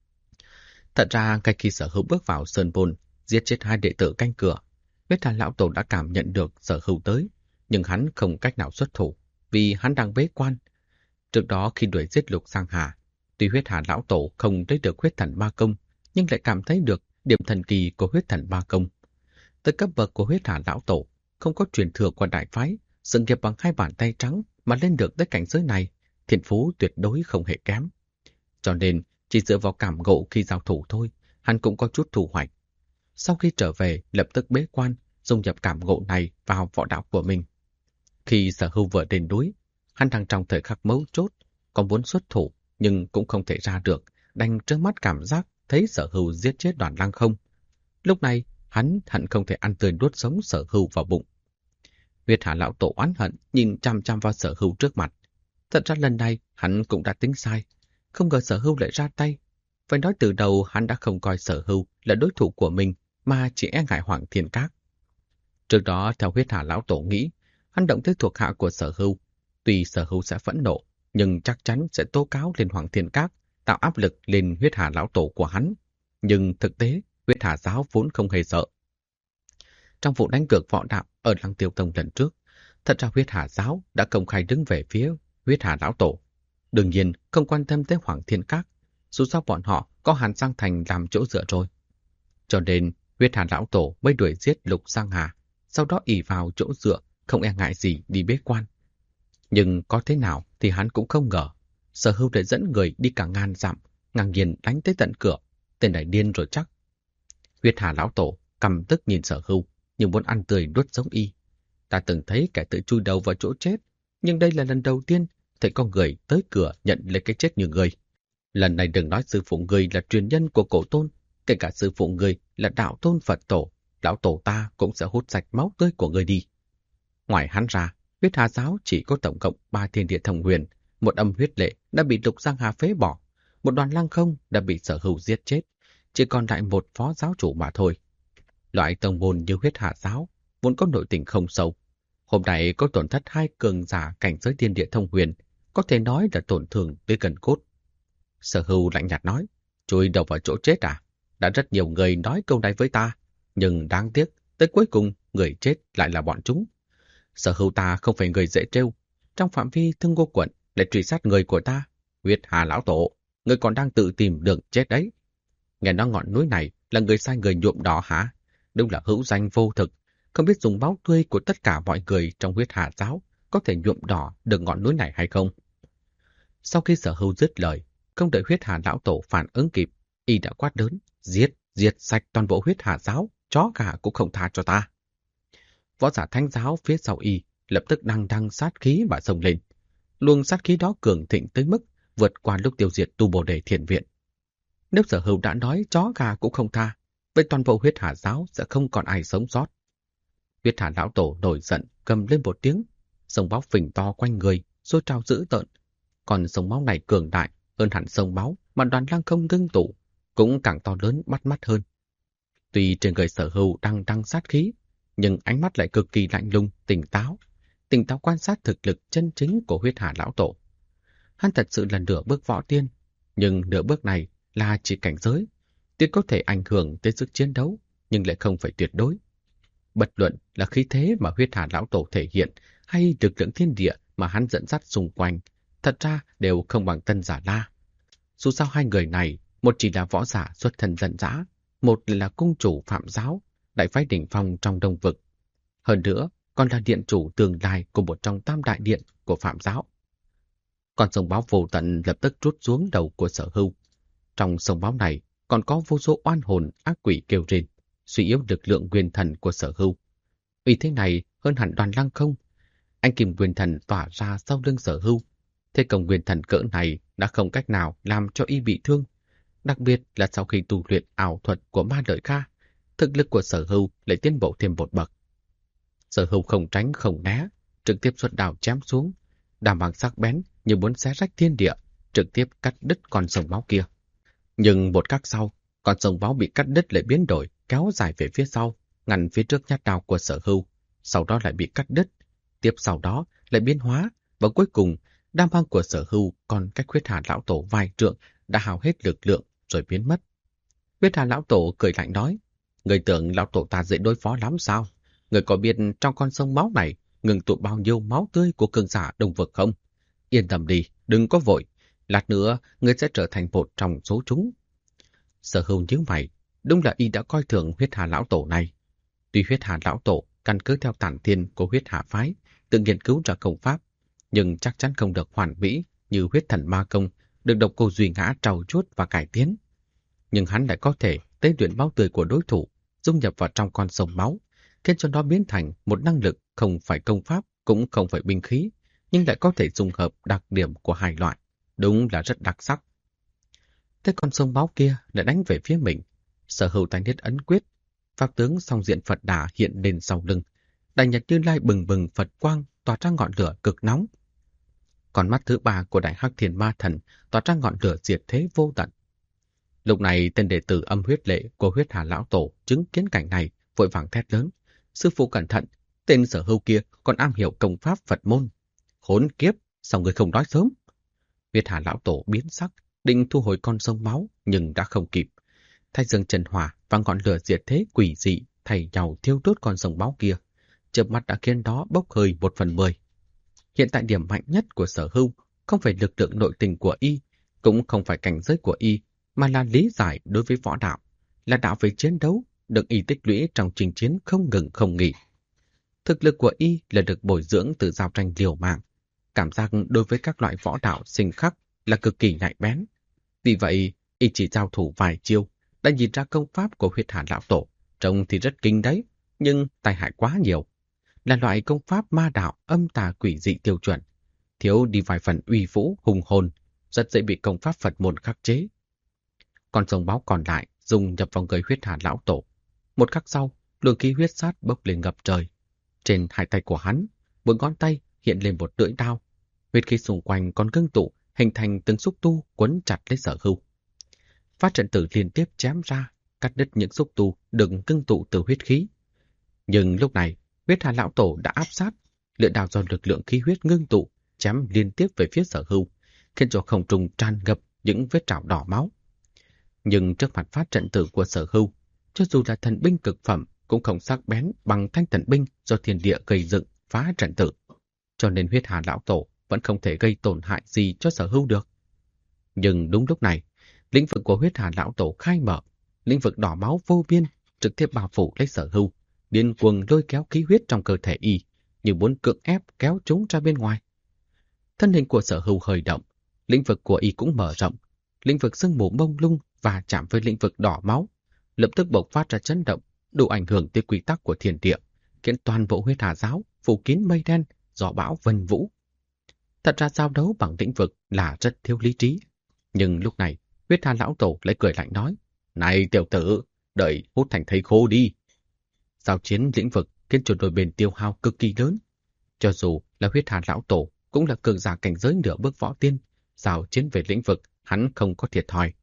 Thật ra, ngay khi Sở Hưu bước vào sơn môn, giết chết 2 đệ tử canh cửa, Huyết Hà lão tổ đã cảm nhận được Sở Hưu tới, nhưng hắn không cách nào xuất thủ, vì hắn đang bế quan. Trước đó khi đuổi giết Lục Giang Hà, tuy Huyết Hà lão tổ không lấy được huyết thần ma công, nhưng lại cảm thấy được điểm thần kỳ của huyết thần ma công. Tới cấp bậc của Huyết Hà lão tổ, không có truyền thừa qua đại phái, sự nghiệp bằng 2 bàn tay trắng mà lên được tới cảnh giới này, thiên phú tuyệt đối không hề kém. Cho nên, chỉ dựa vào cảm ngộ khi giao thủ thôi, hắn cũng có chút thu hoạch. Sau khi trở về, lập tức bế quan, dung nhập cảm ngộ này vào võ đạo của mình. Khi Sở Hưu vừa đến núi, hắn đang trong thời khắc mấu chốt, còn muốn xuất thủ nhưng cũng không thể ra được, đành trơ mắt cảm giác thấy Sở Hưu giết chết Đoàn Lăng Không. Lúc này, hắn hận không thể ăn tươi nuốt sống Sở Hưu vào bụng. Huyết Hà lão tổ oán hận nhìn chăm chăm vào Sở Hưu trước mặt. Thật ra lần này hắn cũng đã tính sai, không ngờ Sở Hưu lại ra tay. Phải nói từ đầu hắn đã không coi Sở Hưu là đối thủ của mình, mà chỉ e ngại Hoàng Thiên Các. Trước đó, theo Huyết Hà lão tổ nghĩ, hắn động tới thuộc hạ của Sở Hưu. Tuy Sở Hưu sẽ phẫn nộ, nhưng chắc chắn sẽ tố cáo lên Hoàng Thiên Các, tạo áp lực lên Huyết Hà lão tổ của hắn. Nhưng thực tế, Huyết Hà giáo vốn không hề sợ. Trong vụ đánh cược võ đạo ở Lăng Tiêu Tông lần trước, thật ra Huyết Hà giáo đã công khai đứng về phía Huyết Hà lão tổ. Đương nhiên không quan tâm tới Hoàng Thiên Các, dù sao bọn họ có Hàn Giang Thành làm chỗ dựa rồi. Cho nên Huyết Hà lão tổ mới đuổi giết Lục Giang Hà, sau đó ỷ vào chỗ dựa, không e ngại gì đi bế quan. Nhưng có thế nào thì hắn cũng không ngờ, Sở Hưu lại dẫn người đi cả ngàn dặm, ngang nhiên đánh tới tận cửa. Tên này điên rồi chắc. Huyết Hà lão tổ căm tức nhìn Sở Hưu, nhưng muốn ăn tươi nuốt sống y. Ta từng thấy kẻ tự chui đầu vào chỗ chết, nhưng đây là lần đầu tiên thấy có người tới cửa nhận lấy cái chết như người. Lần này đừng nói sư phụ người là truyền nhân của cổ tôn, kể cả sư phụ người là đạo tôn Phật tổ, lão tổ ta cũng sẽ hút sạch máu tươi của người đi. Ngoài hắn ra, Huyết Hà giáo chỉ có tổng cộng 3 thiên địa thông huyền, một âm huyết lệ đã bị Lục Giang Hà phế bỏ, một Đoàn Lăng Không đã bị Sở Hưu giết chết, chỉ còn lại một phó giáo chủ mà thôi. Loại tông môn như Huyết Hà giáo vốn có nội tình không sâu. Hôm nay có tổn thất 2 cường giả cảnh giới thiên địa thông huyền, có thể nói là tổn thương tới gần cốt. Sở Hưu lạnh nhạt nói, chui đầu vào chỗ chết à? Đã rất nhiều người nói câu này với ta, nhưng đáng tiếc, tới cuối cùng người chết lại là bọn chúng. Sở Hưu ta không phải người dễ trêu, trong phạm vi Thương Ngô quận để truy sát người của ta. Huyết Hà lão tổ, người còn đang tự tìm đường chết đấy. Nghe nói ngọn núi này là người sai người nhuộm đỏ hả? Đúng là hữu danh vô thực, không biết dùng máu tươi của tất cả mọi người trong Huyết Hà giáo có thể nhuộm đỏ được ngọn núi này hay không? Sau khi Sở Hưu dứt lời, không đợi Huyết Hà lão tổ phản ứng kịp, y đã quát lớn, diệt sạch toàn bộ Huyết Hà giáo, chó gà cũng không tha cho ta. Võ giả Thánh giáo phía sau y lập tức đằng sát khí và xông lên. Luồng sát khí đó cường thịnh tới mức vượt qua lúc tiêu diệt Tu Bồ Đề Thiền Viện. Nếu Sở Hưu đã nói chó gà cũng không tha, vậy toàn bộ Huyết Hà giáo sẽ không còn ai sống sót. Huyết Hà lão tổ nổi giận, cầm lên một tiếng, sông máu phình to quanh người, rồi trào dữ tợn. Còn sông máu này cường đại hơn hẳn sông máu mà Đoàn Lăng Không ngưng tụ, cũng càng to lớn bắt mắt hơn. Tuy trên người Sở Hưu đang sát khí, nhưng ánh mắt lại cực kỳ lạnh lùng, tỉnh táo quan sát thực lực chân chính của Huyết Hà lão tổ. Hắn thật sự là nửa bước võ tiên, nhưng nửa bước này là chỉ cảnh giới, tuy có thể ảnh hưởng tới sức chiến đấu, nhưng lại không phải tuyệt đối. Bất luận là khí thế mà Huyết Hà lão tổ thể hiện hay lực lượng thiên địa mà hắn dẫn dắt xung quanh, thật ra đều không bằng Tân Giả La. Dù sao 2 người này, một chỉ là võ giả xuất thân dân dã, một là cung chủ Phạm giáo, đại phái đỉnh phong trong Đông Vực. Hơn nữa, còn là điện chủ tương lai của một trong 3 đại điện của Phạm giáo. Còn sông báo vô tận lập tức trút xuống đầu của Sở Hưu. Trong sông báo này, còn có vô số oan hồn ác quỷ kêu rên, suy yếu lực lượng nguyên thần của Sở Hưu. Uy thế này hơn hẳn Đoàn Lăng không. Anh kim nguyên thần tỏa ra sau lưng Sở Hưu. Thế công nguyên thần cỡ này đã không cách nào làm cho y bị thương. Đặc biệt là sau khi tu luyện ảo thuật của Ma Lợi Kha, thực lực của Sở Hưu lại tiến bộ thêm một bậc. Sở Hưu không tránh không né, trực tiếp xuất đao chém xuống, đàm bằng sắc bén như muốn xé rách thiên địa, trực tiếp cắt đứt con sông máu kia. Nhưng một khắc sau, con sông máu bị cắt đứt lại biến đổi, kéo dài về phía sau, ngăn phía trước nhát đao của Sở Hưu, sau đó lại bị cắt đứt, tiếp sau đó lại biến hóa, và cuối cùng đam băng của Sở Hưu còn cách Huyết Hà lão tổ vài trượng đã hao hết lực lượng rồi biến mất. Huyết Hà lão tổ cười lạnh nói: "Người tưởng lão tổ ta dễ đối phó lắm sao? Người có biết trong con sông máu này ngừng tụ bao nhiêu máu tươi của cường giả Đông Vực không? Yên tâm đi, đừng có vội. Lát nữa, người sẽ trở thành một trong số chúng." Sở Hưu nhíu mày, đúng là y đã coi thường Huyết Hà lão tổ này. Tuy Huyết Hà lão tổ căn cứ theo tản thiên của Huyết Hà phái, tự nghiên cứu ra công pháp, nhưng chắc chắn không được hoàn mỹ như Huyết Thần Ma Công được độc cô Duy Ngã trau chuốt và cải tiến. Nhưng hắn lại có thể tế luyện máu tươi của đối thủ, dung nhập vào trong con sông máu, khiến cho nó biến thành một năng lực không phải công pháp, cũng không phải binh khí, nhưng lại có thể dung hợp đặc điểm của hai loại. Đúng là rất đặc sắc. Thế con sông máu kia lại đánh về phía mình. Sở Hưu tay niết ấn quyết, pháp tướng song diện Phật Đà hiện lên sau lưng. Đại Nhật Như Lai bừng bừng Phật quang tỏa ra ngọn lửa cực nóng. Còn mắt thứ ba của Đại Hắc Thiên Ma Thần tỏa ra ngọn lửa diệt thế vô tận. Lúc này tên đệ tử Âm Huyết Lệ của Huyết Hà lão tổ chứng kiến cảnh này, vội vàng thét lớn: "Sư phụ cẩn thận, tên Sở Hưu kia còn am hiểu công pháp Phật môn. Khốn kiếp, sao người không nói sớm?" Huyết Hà lão tổ biến sắc, định thu hồi con sông máu nhưng đã không kịp. Thái dương trần hỏa và ngọn lửa diệt thế quỷ dị thay nhau thiêu đốt con sông máu kia, chớp mắt đã khiến đó bốc hơi 1/10. Hiện tại điểm mạnh nhất của Sở Hưu không phải lực lượng nội tình của y, cũng không phải cảnh giới của y, mà là lý giải đối với võ đạo, là đạo về chiến đấu, được y tích lũy trong chinh chiến không ngừng không nghỉ. Thực lực của y là được bồi dưỡng từ giao tranh liều mạng, cảm giác đối với các loại võ đạo sinh khắc là cực kỳ nhạy bén. Vì vậy, y chỉ giao thủ vài chiêu đã nhìn ra công pháp của Huyết Hà lão tổ, trông thì rất kinh đấy, nhưng tai hại quá nhiều. Là loại công pháp ma đạo âm tà quỷ dị tiêu chuẩn, thiếu đi vài phần uy vũ hùng hồn, rất dễ bị công pháp Phật môn khắc chế. Con sông máu còn lại dùng nhập vào người Huyết Hà lão tổ. Một khắc sau, luồng khí huyết sát bốc lên ngập trời. Trên hai tay của hắn, mỗi ngón tay hiện lên một lưỡi đao. Huyết khí xung quanh còn ngưng tụ, hình thành từng xúc tu quấn chặt lấy Sở Hưu. Phát trận tử liên tiếp chém ra, cắt đứt những xúc tu đừng ngưng tụ từ huyết khí. Nhưng lúc này, Huyết Hà lão tổ đã áp sát, lưỡi đao do lực lượng khí huyết ngưng tụ chém liên tiếp về phía Sở Hưu, khiến cho không trung tràn ngập những vết trảo đỏ máu. Nhưng trước mặt phát trận tử của Sở Hưu, cho dù là thần binh cực phẩm cũng không sắc bén bằng thanh thần binh do thiên địa gây dựng phá trận tử, cho nên Huyết Hà lão tổ vẫn không thể gây tổn hại gì cho Sở Hưu được. Nhưng đúng lúc này, lĩnh vực của Huyết Hà lão tổ khai mở, lĩnh vực đỏ máu vô biên trực tiếp bao phủ lấy Sở Hưu, điên cuồng lôi kéo khí huyết trong cơ thể y, như muốn cưỡng ép kéo chúng ra bên ngoài. Thân hình của Sở Hưu hơi động, lĩnh vực của y cũng mở rộng, lĩnh vực sương mù mông lung và chạm với lĩnh vực đỏ máu, lập tức bộc phát ra chấn động, đủ ảnh hưởng tới quy tắc của thiên địa, khiến toàn bộ Huyết Hà giáo phủ kín mây đen, gió bão vân vũ. Thật ra giao đấu bằng lĩnh vực là rất thiếu lý trí, nhưng lúc này Huyết Hà lão tổ lại cười lạnh nói: "Này tiểu tử, đợi hút thành thây khô đi." Giao chiến lĩnh vực khiến cho đôi bên tiêu hao cực kỳ lớn. Cho dù là Huyết Hà lão tổ cũng là cường giả cảnh giới nửa bước võ tiên, giao chiến về lĩnh vực hắn không có thiệt thòi.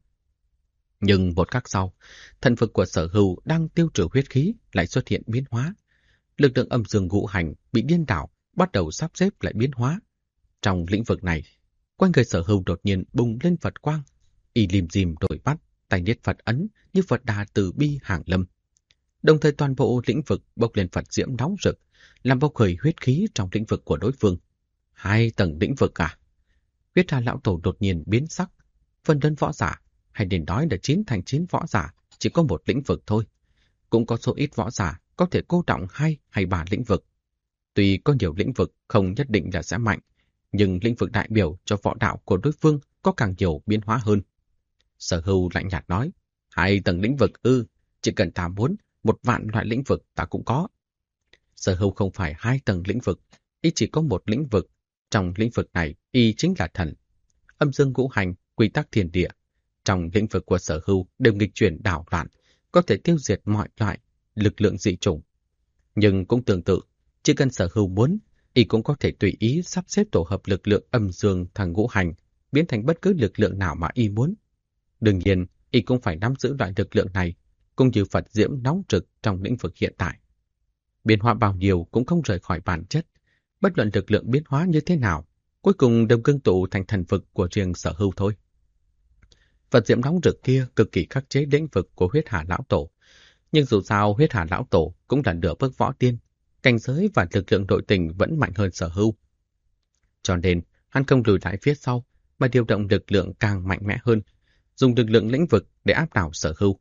Nhưng một khắc sau, thần vực của Sở Hưu đang tiêu trừ huyết khí lại xuất hiện biến hóa. Lực lượng âm dương ngũ hành bị điên đảo, bắt đầu sắp xếp lại biến hóa. Trong lĩnh vực này, quanh người Sở Hưu đột nhiên bùng lên Phật quang, y lim dim đổi bắt, tay niết Phật ấn như Phật Đà từ bi hàng lâm. Đồng thời toàn bộ lĩnh vực bốc lên Phật diễm nóng rực, làm bốc khởi huyết khí trong lĩnh vực của đối phương. 2 tầng lĩnh vực à? Huyết Hà lão tổ đột nhiên biến sắc. Phần lớn võ giả, hay nên nói là 9 thành 9 võ giả, chỉ có một lĩnh vực thôi. Cũng có số ít võ giả có thể cô đọng 2 hay 3 lĩnh vực. Tuy có nhiều lĩnh vực không nhất định là sẽ mạnh, nhưng lĩnh vực đại biểu cho võ đạo của đối phương có càng nhiều biến hóa hơn. Sở Hưu lạnh nhạt nói: 2 tầng lĩnh vực ư? Chỉ cần ta muốn, 1.000.000 loại lĩnh vực ta cũng có. Sở Hưu không phải 2 tầng lĩnh vực, y chỉ có một lĩnh vực. Trong lĩnh vực này, y chính là thần. Âm dương ngũ hành, quy tắc thiên địa. Trong lĩnh vực của Sở Hưu đều nghịch chuyển đảo loạn, có thể tiêu diệt mọi loại lực lượng dị chủng. Nhưng cũng tương tự, chỉ cần Sở Hưu muốn, y cũng có thể tùy ý sắp xếp tổ hợp lực lượng âm dương thằng ngũ hành, biến thành bất cứ lực lượng nào mà y muốn. Đương nhiên, y cũng phải nắm giữ loại lực lượng này, cũng như Phật diễm nóng trực trong lĩnh vực hiện tại. Biến hóa bao nhiêu cũng không rời khỏi bản chất, bất luận lực lượng biến hóa như thế nào, cuối cùng đều ngưng tụ thành thần vực của riêng Sở Hưu thôi. Phật diễm nóng rực kia cực kỳ khắc chế lĩnh vực của Huyết Hà Lão Tổ, nhưng dù sao Huyết Hà Lão Tổ cũng là nửa bước võ tiên, cảnh giới và lực lượng nội tình vẫn mạnh hơn Sở Hưu. Cho nên, hắn không lùi lại phía sau, mà điều động lực lượng càng mạnh mẽ hơn, dùng lực lượng lĩnh vực để áp đảo Sở Hưu.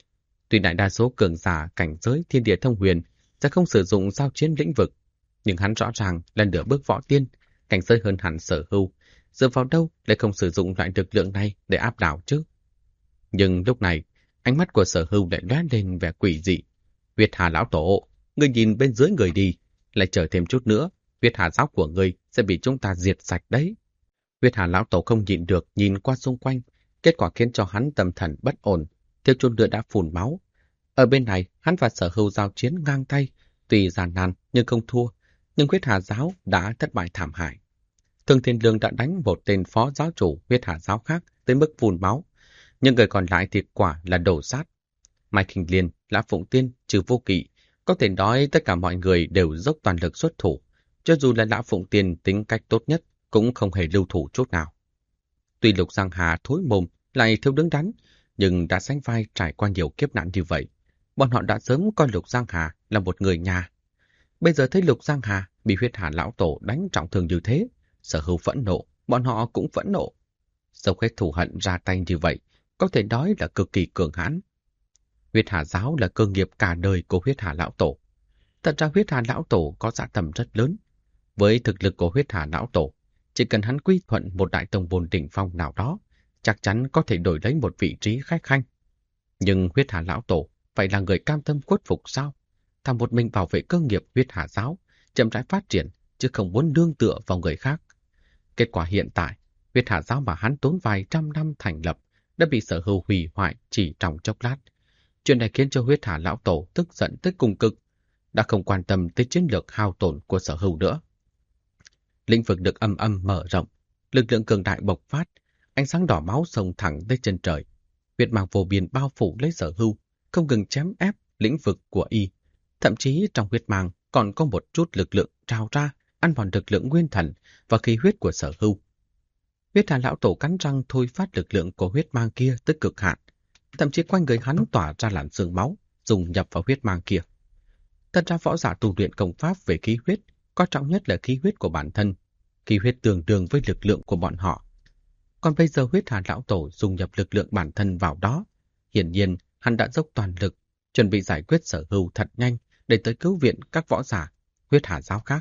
Tuy đại đa số cường giả cảnh giới thiên địa thông huyền sẽ không sử dụng giao chiến lĩnh vực, nhưng hắn rõ ràng là nửa bước võ tiên, cảnh giới hơn hẳn Sở Hưu, dựa vào đâu để không sử dụng loại lực lượng này để áp đảo chứ? Nhưng lúc này, ánh mắt của Sở Hưu lại lóe lên vẻ quỷ dị. Huyết Hà Lão Tổ, ngươi nhìn bên dưới người đi, lại chờ thêm chút nữa, Huyết Hà giáo của ngươi sẽ bị chúng ta diệt sạch đấy. Huyết Hà Lão Tổ không nhịn được nhìn qua xung quanh, kết quả khiến cho hắn tâm thần bất ổn, thiếu chút nữa đã phun máu. Ở bên này, hắn và Sở Hưu giao chiến ngang tay, tuy gian nan nhưng không thua, nhưng Huyết Hà giáo đã thất bại thảm hại. Thương Thiên Lương đã đánh một tên phó giáo chủ Huyết Hà giáo khác tới mức phun máu, nhưng người còn lại thì quả là đổ sát. Mai Khinh Liên, Lã Phụng Tiên, Trừ Vô Kỵ, có thể nói tất cả mọi người đều dốc toàn lực xuất thủ, cho dù là Lã Phụng Tiên tính cách tốt nhất cũng không hề lưu thủ chút nào. Tuy Lục Giang Hà thối mồm lại thiếu đứng đắn, nhưng đã sánh vai trải qua nhiều kiếp nạn như vậy, bọn họ đã sớm coi Lục Giang Hà là một người nhà. Bây giờ thấy Lục Giang Hà bị Huyết Hà Lão Tổ đánh trọng thương như thế, Sở Hưu phẫn nộ, bọn họ cũng phẫn nộ. Dốc hết thù hận ra tay như vậy, có thể nói là cực kỳ cường hãn. Huyết Hà giáo là cơ nghiệp cả đời của Huyết Hà Lão Tổ. Thật ra Huyết Hà Lão Tổ có dạ tầm rất lớn. Với thực lực của Huyết Hà Lão Tổ, chỉ cần hắn quy thuận một đại tông môn đỉnh phong nào đó, chắc chắn có thể đổi lấy một vị trí khách khanh. Nhưng Huyết Hà Lão Tổ phải là người cam tâm khuất phục sao? Thằng một mình bảo vệ cơ nghiệp Huyết Hà giáo, chậm rãi phát triển, chứ không muốn nương tựa vào người khác. Kết quả hiện tại, Huyết Hà giáo mà hắn tốn vài trăm năm thành lập đã bị Sở Hưu hủy hoại chỉ trong chốc lát. Chuyện này khiến cho Huyết Hà Lão Tổ tức giận tới cùng cực, đã không quan tâm tới chiến lược hao tổn của Sở Hưu nữa. Lĩnh vực được âm âm mở rộng, lực lượng cường đại bộc phát, ánh sáng đỏ máu xông thẳng tới chân trời. Huyết mang vô biên bao phủ lấy Sở Hưu, không ngừng chém ép lĩnh vực của y. Thậm chí trong huyết mang còn có một chút lực lượng trào ra, ăn mòn lực lượng nguyên thần và khí huyết của Sở Hưu. Huyết Hà Lão Tổ cắn răng thôi phát lực lượng của huyết mang kia tới cực hạn, thậm chí quanh người hắn tỏa ra làn sương máu, dùng nhập vào huyết mang kia. Thật ra võ giả tu luyện công pháp về khí huyết, quan trọng nhất là khí huyết của bản thân. Khí huyết tương đương với lực lượng của bọn họ. Còn bây giờ Huyết Hà Lão Tổ dùng nhập lực lượng bản thân vào đó. Hiển nhiên, hắn đã dốc toàn lực, chuẩn bị giải quyết Sở Hưu thật nhanh để tới cứu viện các võ giả Huyết Hà giáo khác.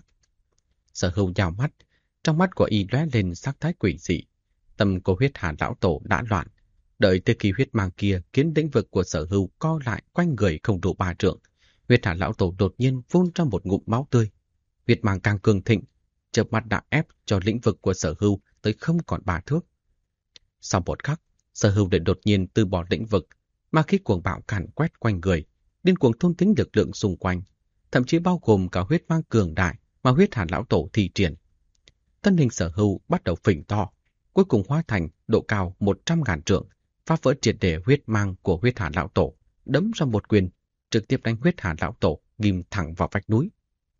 Sở Hưu nhào mắt, trong mắt của y lóe lên sắc thái quỷ dị. Tâm của Huyết Hà Lão Tổ đã loạn. Đợi tới khi huyết mang kia khiến lĩnh vực của Sở Hưu co lại quanh người không đủ 3 trượng, Huyết Hà Lão Tổ đột nhiên phun ra một ngụm máu tươi. Huyết mang càng cường thịnh, chớp mắt đã ép cho lĩnh vực của Sở Hưu tới không còn 3 thước. Sau một khắc, Sở Hưu lại đột nhiên từ bỏ lĩnh vực, ma khí cuồng bạo càn quét quanh người, điên cuồng thôn tính lực lượng xung quanh, thậm chí bao gồm cả huyết mang cường đại mà Huyết Hà Lão Tổ thi triển. Thân hình Sở Hưu bắt đầu phình to, cuối cùng hóa thành độ cao 100.000 trượng, phá vỡ triệt để huyết mang của Huyết Hà Lão Tổ, đấm ra một quyền, trực tiếp đánh Huyết Hà Lão Tổ ghim thẳng vào vách núi.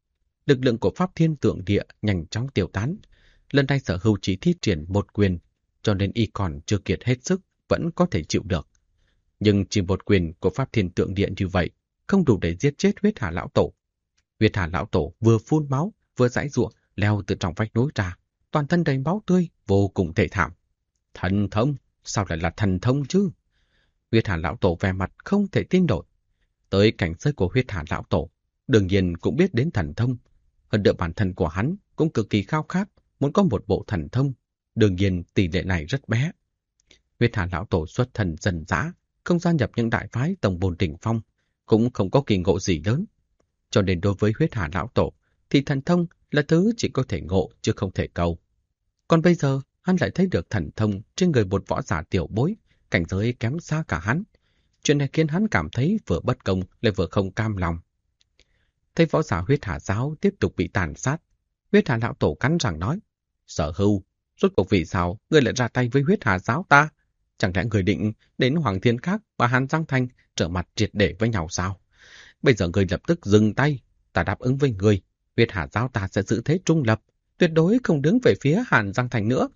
Lực lượng của Pháp Thiên Tượng Địa nhanh chóng tiêu tán. Lần này Sở Hưu chỉ thi triển một quyền, cho nên y còn chưa kiệt hết sức, vẫn có thể chịu được. Nhưng chỉ một quyền của Pháp Thiên Tượng Địa như vậy, không đủ để giết chết Huyết Hà Lão Tổ. Huyết Hà Lão Tổ vừa phun máu, vừa giãy giụa leo từ trong vách núi ra, toàn thân đầy máu tươi, vô cùng thê thảm. Thần thông? Sao lại là thần thông chứ? Huyết Hà Lão Tổ vẻ mặt không thể tin nổi. Tới cảnh giới của Huyết Hà Lão Tổ, đương nhiên cũng biết đến thần thông. Hơn nữa bản thân của hắn cũng cực kỳ khao khát muốn có một bộ thần thông. Đương nhiên tỷ lệ này rất bé. Huyết Hà Lão Tổ xuất thần dần dã, không gia nhập những đại phái tông môn đỉnh phong, cũng không có kỳ ngộ gì lớn. Cho nên đối với huyết hà lão tổ, thì thần thông là thứ chỉ có thể ngộ chứ không thể cầu. Còn bây giờ, hắn lại thấy được thần thông trên người một võ giả tiểu bối, cảnh giới kém xa cả hắn. Chuyện này khiến hắn cảm thấy vừa bất công lại vừa không cam lòng. Thấy võ giả huyết hà giáo tiếp tục bị tàn sát, huyết hà lão tổ cắn răng nói, Sở Hưu, rốt cuộc vì sao ngươi lại ra tay với huyết hà giáo ta? Chẳng lẽ người định đến Hoàng Thiên Các và Hàn Giang Thành trở mặt triệt để với nhau sao? Bây giờ ngươi lập tức dừng tay, ta đáp ứng với ngươi, huyết hà giáo ta sẽ giữ thế trung lập, tuyệt đối không đứng về phía Hàn Giang Thành nữa.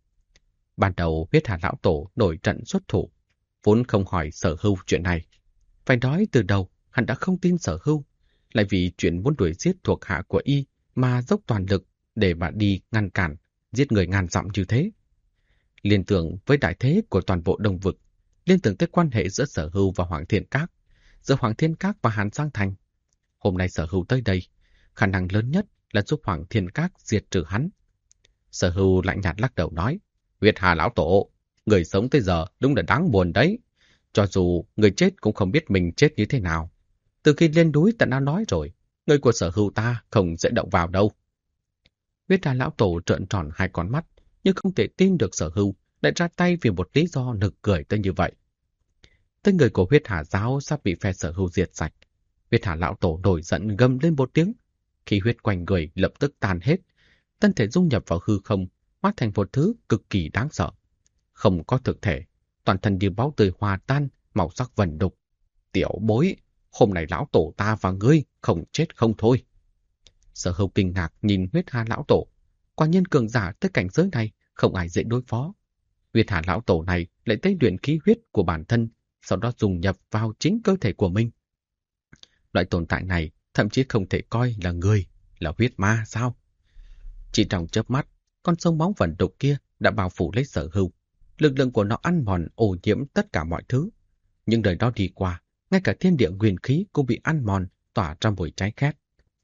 Ban đầu huyết hà lão tổ nổi trận xuất thủ, vốn không hỏi Sở Hưu chuyện này. Phải nói từ đầu, hắn đã không tin Sở Hưu, lại vì chuyện muốn đuổi giết thuộc hạ của y mà dốc toàn lực để mà đi ngăn cản, giết người ngàn dặm như thế. Liên tưởng với đại thế của toàn bộ Đông Vực, liên tưởng tới quan hệ giữa Sở Hưu và Hoàng Thiên Các, giữa Hoàng Thiên Các và Hàn Giang Thành. Hôm nay Sở Hưu tới đây, khả năng lớn nhất là giúp Hoàng Thiên Các diệt trừ hắn. Sở Hưu lạnh nhạt lắc đầu nói, huyết hà lão tổ, người sống tới giờ đúng là đáng buồn đấy. Cho dù người chết cũng không biết mình chết như thế nào. Từ khi lên núi ta đã nói rồi, người của Sở Hưu ta không dễ động vào đâu. Huyết hà lão tổ trợn tròn hai con mắt, nhưng không thể tin được Sở Hưu lại ra tay vì một lý do nực cười tới như vậy. Tới người của huyết hà giáo sắp bị phe Sở Hưu diệt sạch. Huyết hà lão tổ nổi giận gầm lên một tiếng. Khi huyết quanh người lập tức tan hết, thân thể dung nhập vào hư không, hóa thành một thứ cực kỳ đáng sợ. Không có thực thể, toàn thân như máu tươi hòa tan, màu sắc vần đục. Tiểu bối, hôm nay lão tổ ta và ngươi không chết không thôi. Sở Hưu kinh ngạc nhìn huyết hà lão tổ. Quả nhiên cường giả tới cảnh giới này không ai dễ đối phó. Huyết hà lão tổ này lại tế luyện khí huyết của bản thân, sau đó dùng nhập vào chính cơ thể của mình. Loại tồn tại này thậm chí không thể coi là người, là huyết ma sao? Chỉ trong chớp mắt, con sông máu vẩn đục kia đã bao phủ lấy Sở Hưu. Lực lượng của nó ăn mòn ô nhiễm tất cả mọi thứ. Nhưng đời đó đi qua, ngay cả thiên địa nguyên khí cũng bị ăn mòn, tỏa ra mùi cháy khét.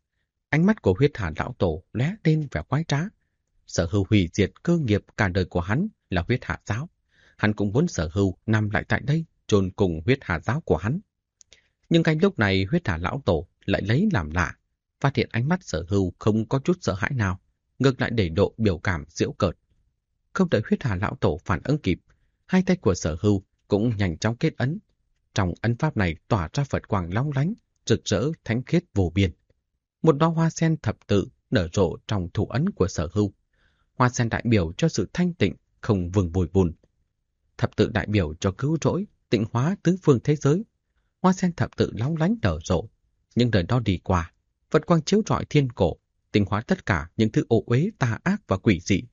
Ánh mắt của huyết hà lão tổ lóe lên vẻ quái trá. Sở Hưu hủy diệt cơ nghiệp cả đời của hắn là huyết hà giáo. Hắn cũng muốn Sở Hưu nằm lại tại đây, chôn cùng huyết hà giáo của hắn. Nhưng ngay lúc này huyết hà lão tổ lại lấy làm lạ, phát hiện ánh mắt Sở Hưu không có chút sợ hãi nào, ngược lại để độ biểu cảm giễu cợt. Không đợi huyết hà lão tổ phản ứng kịp, hai tay của Sở Hưu cũng nhanh chóng kết ấn. Trong ấn pháp này tỏa ra Phật quang long lánh, rực rỡ thánh khiết vô biên. Một đóa hoa sen thập tự nở rộ trong thủ ấn của Sở Hưu. Hoa sen đại biểu cho sự thanh tịnh, không vừng vùi vùn. Thập tự đại biểu cho cứu rỗi, tịnh hóa tứ phương thế giới. Hoa sen thập tự long lánh nở rộ. Nhưng đời đó đi qua, Phật quang chiếu rọi thiên cổ, tịnh hóa tất cả những thứ ô uế tà ác và quỷ dị.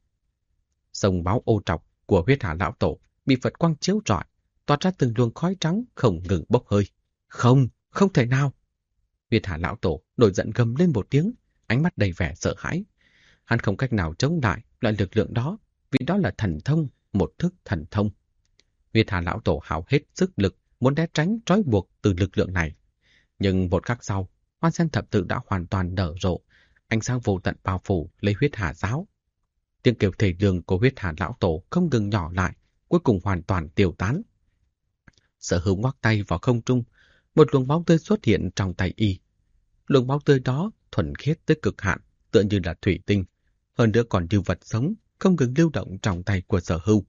Sông máu ô trọc của huyết hà lão tổ bị Phật quang chiếu rọi, toát ra từng luồng khói trắng không ngừng bốc hơi. Không, không thể nào! Huyết hà lão tổ nổi giận gầm lên một tiếng, ánh mắt đầy vẻ sợ hãi. Hắn không cách nào chống lại loại lực lượng đó, vì đó là thần thông, một thức thần thông. Huyết hà lão tổ hao hết sức lực muốn né tránh trói buộc từ lực lượng này. Nhưng một khắc sau, hoa sen thập tự đã hoàn toàn nở rộ, ánh sáng vô tận bao phủ lấy huyết hà giáo. Tiếng kêu thề lương của huyết hà lão tổ không ngừng nhỏ lại, cuối cùng hoàn toàn tiêu tán. Sở Hưu ngoắc tay vào không trung, một luồng máu tươi xuất hiện trong tay y. Luồng máu tươi đó thuần khiết tới cực hạn, tựa như là thủy tinh, hơn nữa còn như vật sống, không ngừng lưu động trong tay của Sở Hưu.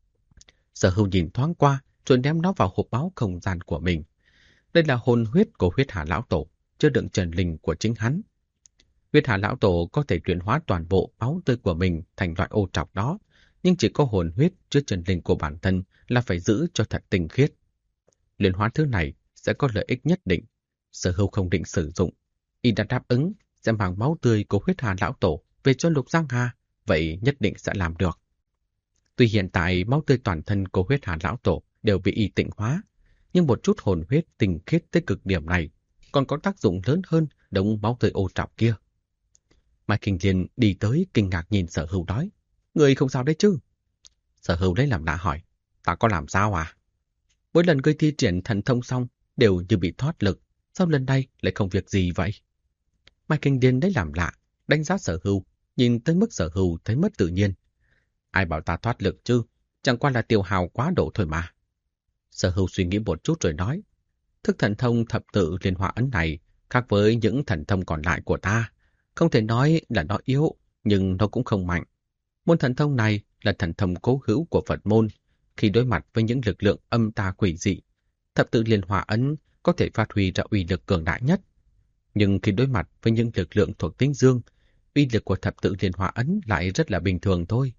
Sở Hưu nhìn thoáng qua, rồi ném nó vào hộp báu không gian của mình. Đây là hồn huyết của huyết hà lão tổ, chứa đựng trần linh của chính hắn. Huyết hà lão tổ có thể chuyển hóa toàn bộ máu tươi của mình thành loại ô trọc đó, nhưng chỉ có hồn huyết chứa trần linh của bản thân là phải giữ cho thật tinh khiết. Luyện hóa thứ này sẽ có lợi ích nhất định. Sở Hưu không định sử dụng, y đã đáp ứng sẽ mang máu tươi của huyết hà lão tổ về cho Lục Giang Hà, vậy nhất định sẽ làm được. Tuy hiện tại máu tươi toàn thân của huyết hà lão tổ đều bị y tịnh hóa, nhưng một chút hồn huyết tinh khiết tới cực điểm này còn có tác dụng lớn hơn đống máu tươi ô trọc kia. Mai Kinh Liên đi tới kinh ngạc nhìn Sở Hưu nói, người không sao đấy chứ? Sở Hưu lấy làm lạ hỏi, ta có làm sao à? Mỗi lần ngươi thi triển thần thông xong đều như bị thoát lực, sao lần này lại không việc gì vậy? Mai Kinh Liên lấy làm lạ, đánh giá Sở Hưu, nhìn tới mức Sở Hưu thấy mất tự nhiên. Ai bảo ta thoát lực chứ, chẳng qua là tiêu hào quá độ thôi mà. Sở Hưu suy nghĩ một chút rồi nói, thức thần thông thập tự liên hoa ấn này khác với những thần thông còn lại của ta. Không thể nói là nó yếu, nhưng nó cũng không mạnh. Môn thần thông này là thần thông cố hữu của Phật môn. Khi đối mặt với những lực lượng âm tà quỷ dị, thập tự liên hoa ấn có thể phát huy ra uy lực cường đại nhất. Nhưng khi đối mặt với những lực lượng thuộc tính dương, uy lực của thập tự liên hoa ấn lại rất là bình thường thôi.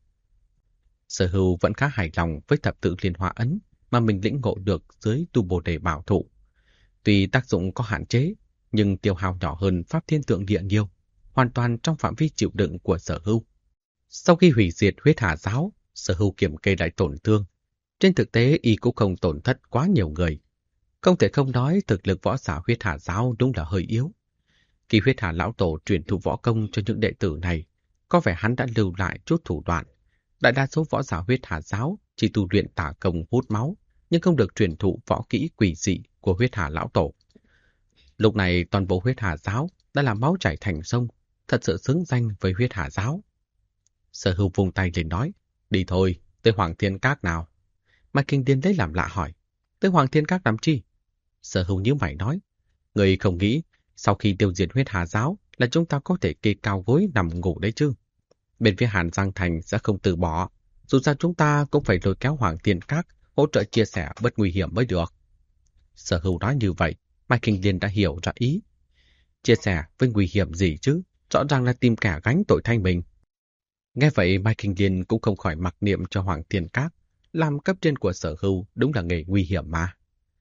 Sở Hưu vẫn khá hài lòng với thập tự liên hoa ấn mà mình lĩnh ngộ được dưới tu Bồ Đề Bảo Thụ. Tuy tác dụng có hạn chế, nhưng tiêu hao nhỏ hơn Pháp Thiên Tượng Địa nhiều, hoàn toàn trong phạm vi chịu đựng của Sở Hưu. Sau khi hủy diệt huyết hà giáo, Sở Hưu kiểm kê lại tổn thương. Trên thực tế, y cũng không tổn thất quá nhiều người. Không thể không nói thực lực võ giả huyết hà giáo đúng là hơi yếu. Khi huyết hà lão tổ truyền thụ võ công cho những đệ tử này, có vẻ hắn đã lưu lại chút thủ đoạn. Đại đa số võ giả huyết hà giáo chỉ tu luyện tà công hút máu, nhưng không được truyền thụ võ kỹ quỷ dị của huyết hà lão tổ. Lúc này toàn bộ huyết hà giáo đã làm máu chảy thành sông, thật sự xứng danh với huyết hà giáo. Sở Hưu vung tay lên nói, đi thôi, tới Hoàng Thiên Các nào. Mai Kinh Điên lấy làm lạ hỏi, tới Hoàng Thiên Các làm chi? Sở Hưu nhíu mày nói, người không nghĩ sau khi tiêu diệt huyết hà giáo là chúng ta có thể kê cao gối nằm ngủ đấy chứ. Bên phía Hàn Giang Thành sẽ không từ bỏ, dù sao chúng ta cũng phải lôi kéo Hoàng Thiên Các hỗ trợ chia sẻ bớt nguy hiểm mới được. Sở Hưu nói như vậy, Mai Kinh Điên đã hiểu ra ý. Chia sẻ với nguy hiểm gì chứ, rõ ràng là tìm kẻ gánh tội thay mình. Nghe vậy Mai Kinh Điên cũng không khỏi mặc niệm cho Hoàng Thiên Các, làm cấp trên của Sở Hưu đúng là nghề nguy hiểm mà.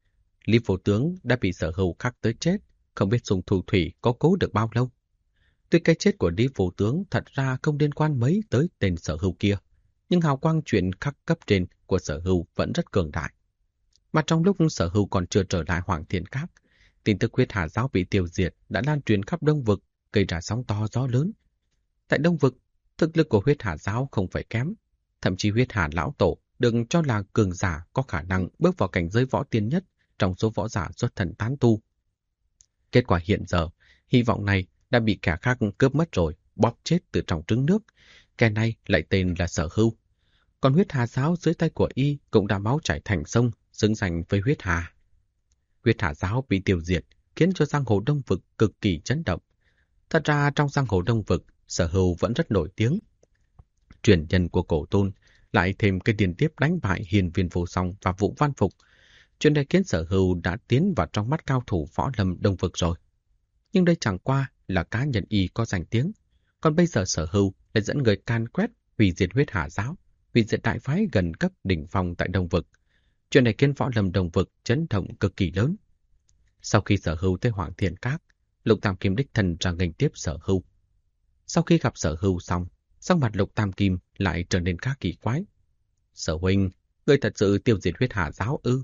Lý Vô Tướng đã bị Sở Hưu khắc tới chết, không biết Sùng Thu Thủy có cố được bao lâu. Tuy cái chết của Lý Vô Tướng thật ra không liên quan mấy tới tên Sở Hưu kia, nhưng hào quang chuyện khắc cấp trên của Sở Hưu vẫn rất cường đại. Mà trong lúc Sở Hưu còn chưa trở lại Hoàng Thiên Các, tin tức huyết hà giáo bị tiêu diệt đã lan truyền khắp Đông Vực, gây ra sóng to gió lớn. Tại Đông Vực, thực lực của huyết hà giáo không phải kém, thậm chí huyết hà lão tổ được cho là cường giả có khả năng bước vào cảnh giới võ tiên nhất trong số võ giả xuất thần tán tu. Kết quả hiện giờ, hy vọng này đã bị kẻ khác cướp mất rồi, bóp chết từ trong trứng nước. Kẻ này lại tên là Sở Hưu. Còn huyết hà giáo dưới tay của y cũng đã máu chảy thành sông, xứng danh với huyết hà. Huyết hà giáo bị tiêu diệt, khiến cho giang hồ Đông Vực cực kỳ chấn động. Thật ra trong giang hồ Đông Vực, Sở Hưu vẫn rất nổi tiếng. Truyền nhân của Cổ Tôn lại thêm cái liên tiếp đánh bại Hiền Viên Vô Song và Vũ Văn Phục. Chuyện này khiến Sở Hưu đã tiến vào trong mắt cao thủ võ lâm Đông Vực rồi. Nhưng đây chẳng qua là cá nhân y có danh tiếng. Còn bây giờ Sở Hưu lại dẫn người can quét hủy diệt huyết hà giáo, hủy diệt đại phái gần cấp đỉnh phong tại Đông Vực. Chuyện này khiến võ lâm Đông Vực chấn động cực kỳ lớn. Sau khi Sở Hưu tới Hoàng Thiên Các, Lục Tam Kim đích thân ra nghênh tiếp Sở Hưu. Sau khi gặp Sở Hưu xong, sắc mặt Lục Tam Kim lại trở nên khá kỳ quái. Sở huynh, ngươi thật sự tiêu diệt huyết hà giáo ư?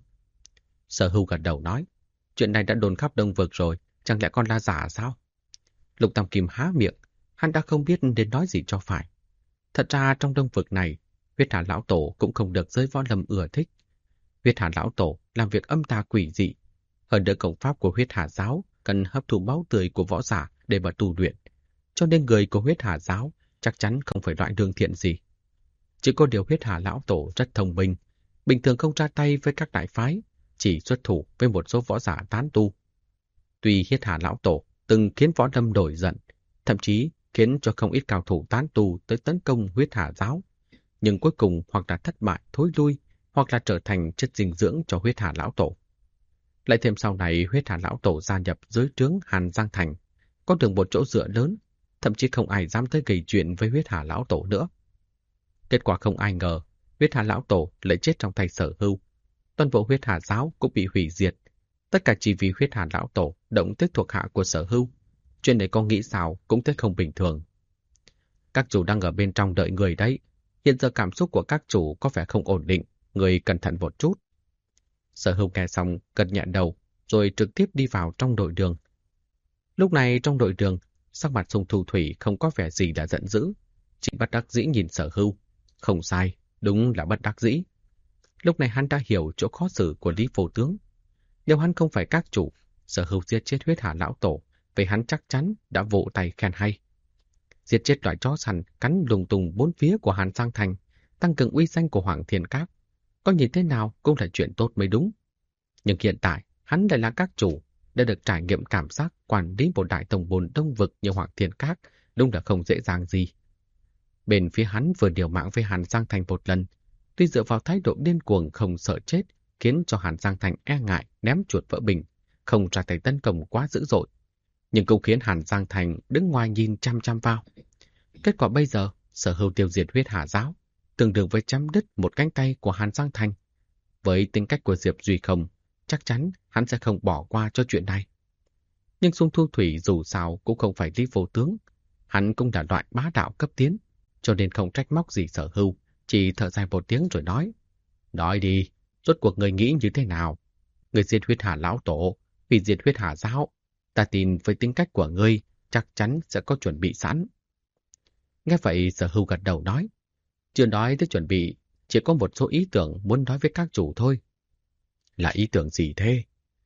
Sở Hưu gật đầu nói, chuyện này đã đồn khắp Đông Vực rồi, chẳng lẽ con là giả sao? Lục Tam Kim há miệng, hắn đã không biết đến nói gì cho phải. Thật ra trong Đông Vực này, huyết hà lão tổ cũng không được giới võ lâm ưa thích. Huyết hà lão tổ làm việc âm tà quỷ dị. Hơn nữa công pháp của huyết hà giáo cần hấp thụ máu tươi của võ giả để mà tu luyện. Cho nên người của huyết hà giáo chắc chắn không phải loại lương thiện gì. Chỉ có điều huyết hà lão tổ rất thông minh, bình thường không ra tay với các đại phái, chỉ xuất thủ với một số võ giả tán tu. Tuy huyết hà lão tổ từng khiến võ lâm nổi giận, thậm chí khiến cho không ít cao thủ tán tu tới tấn công huyết hà giáo, nhưng cuối cùng hoặc là thất bại thối lui, hoặc là trở thành chất dinh dưỡng cho huyết hà lão tổ. Lại thêm sau này huyết hà lão tổ gia nhập dưới trướng Hàn Giang Thành, có được một chỗ dựa lớn, thậm chí không ai dám tới gây chuyện với huyết hà lão tổ nữa. Kết quả không ai ngờ, huyết hà lão tổ lại chết trong tay Sở Hưu. Toàn bộ huyết hà giáo cũng bị hủy diệt. Tất cả chỉ vì huyết hà lão tổ động tới thuộc hạ của Sở Hưu. Chuyện này con nghĩ sao cũng thấy không bình thường. Các chủ đang ở bên trong đợi người đấy. Hiện giờ cảm xúc của các chủ có vẻ không ổn định, người cẩn thận một chút. Sở Hưu nghe xong gật nhẹ đầu, rồi trực tiếp đi vào trong đội đường. Lúc này trong đội đường, sắc mặt Sùng Thu Thủy không có vẻ gì là giận dữ, chỉ bất đắc dĩ nhìn Sở Hưu. Không sai, đúng là bất đắc dĩ. Lúc này hắn đã hiểu chỗ khó xử của Lý Vô Tướng. Nếu hắn không phải các chủ, Sở Hưu giết chết huyết hà lão tổ, vậy hắn chắc chắn đã vỗ tay khen hay. Giết chết loại chó săn cắn lùng tung bốn phía của Hàn Giang Thành, tăng cường uy danh của Hoàng Thiên Các. Có nhìn thế nào cũng là chuyện tốt mới đúng. Nhưng hiện tại, hắn lại là các chủ, đã được trải nghiệm cảm giác quản lý một đại tổng bồn đông vực như Hoàng Thiên Các, đúng là không dễ dàng gì. Bên phía hắn vừa điều mạng với Hàn Giang Thành một lần, tuy dựa vào thái độ điên cuồng không sợ chết, khiến cho Hàn Giang Thành e ngại ném chuột vỡ bình, không ra tay tấn công quá dữ dội. Nhưng cũng khiến Hàn Giang Thành đứng ngoài nhìn chăm chăm vào. Kết quả bây giờ, Sở Hưu tiêu diệt huyết hà giáo, tương đương với chấm đứt một cánh tay của Hàn Giang Thành. Với tính cách của Diệp Duy Không, chắc chắn hắn sẽ không bỏ qua cho chuyện này. Nhưng Dung Thu Thủy dù sao cũng không phải Lý Vô Tướng. Hắn cũng là loại bá đạo cấp tiến, cho nên không trách móc gì Sở Hưu, chỉ thở dài một tiếng rồi nói. Nói đi, rốt cuộc người nghĩ như thế nào? Người diệt huyết hà lão tổ, vì diệt huyết hà giáo, ta tin với tính cách của ngươi chắc chắn sẽ có chuẩn bị sẵn. Nghe vậy Sở Hưu gật đầu nói. Chưa nói tới chuẩn bị, chỉ có một số ý tưởng muốn nói với các chủ thôi. Là ý tưởng gì thế?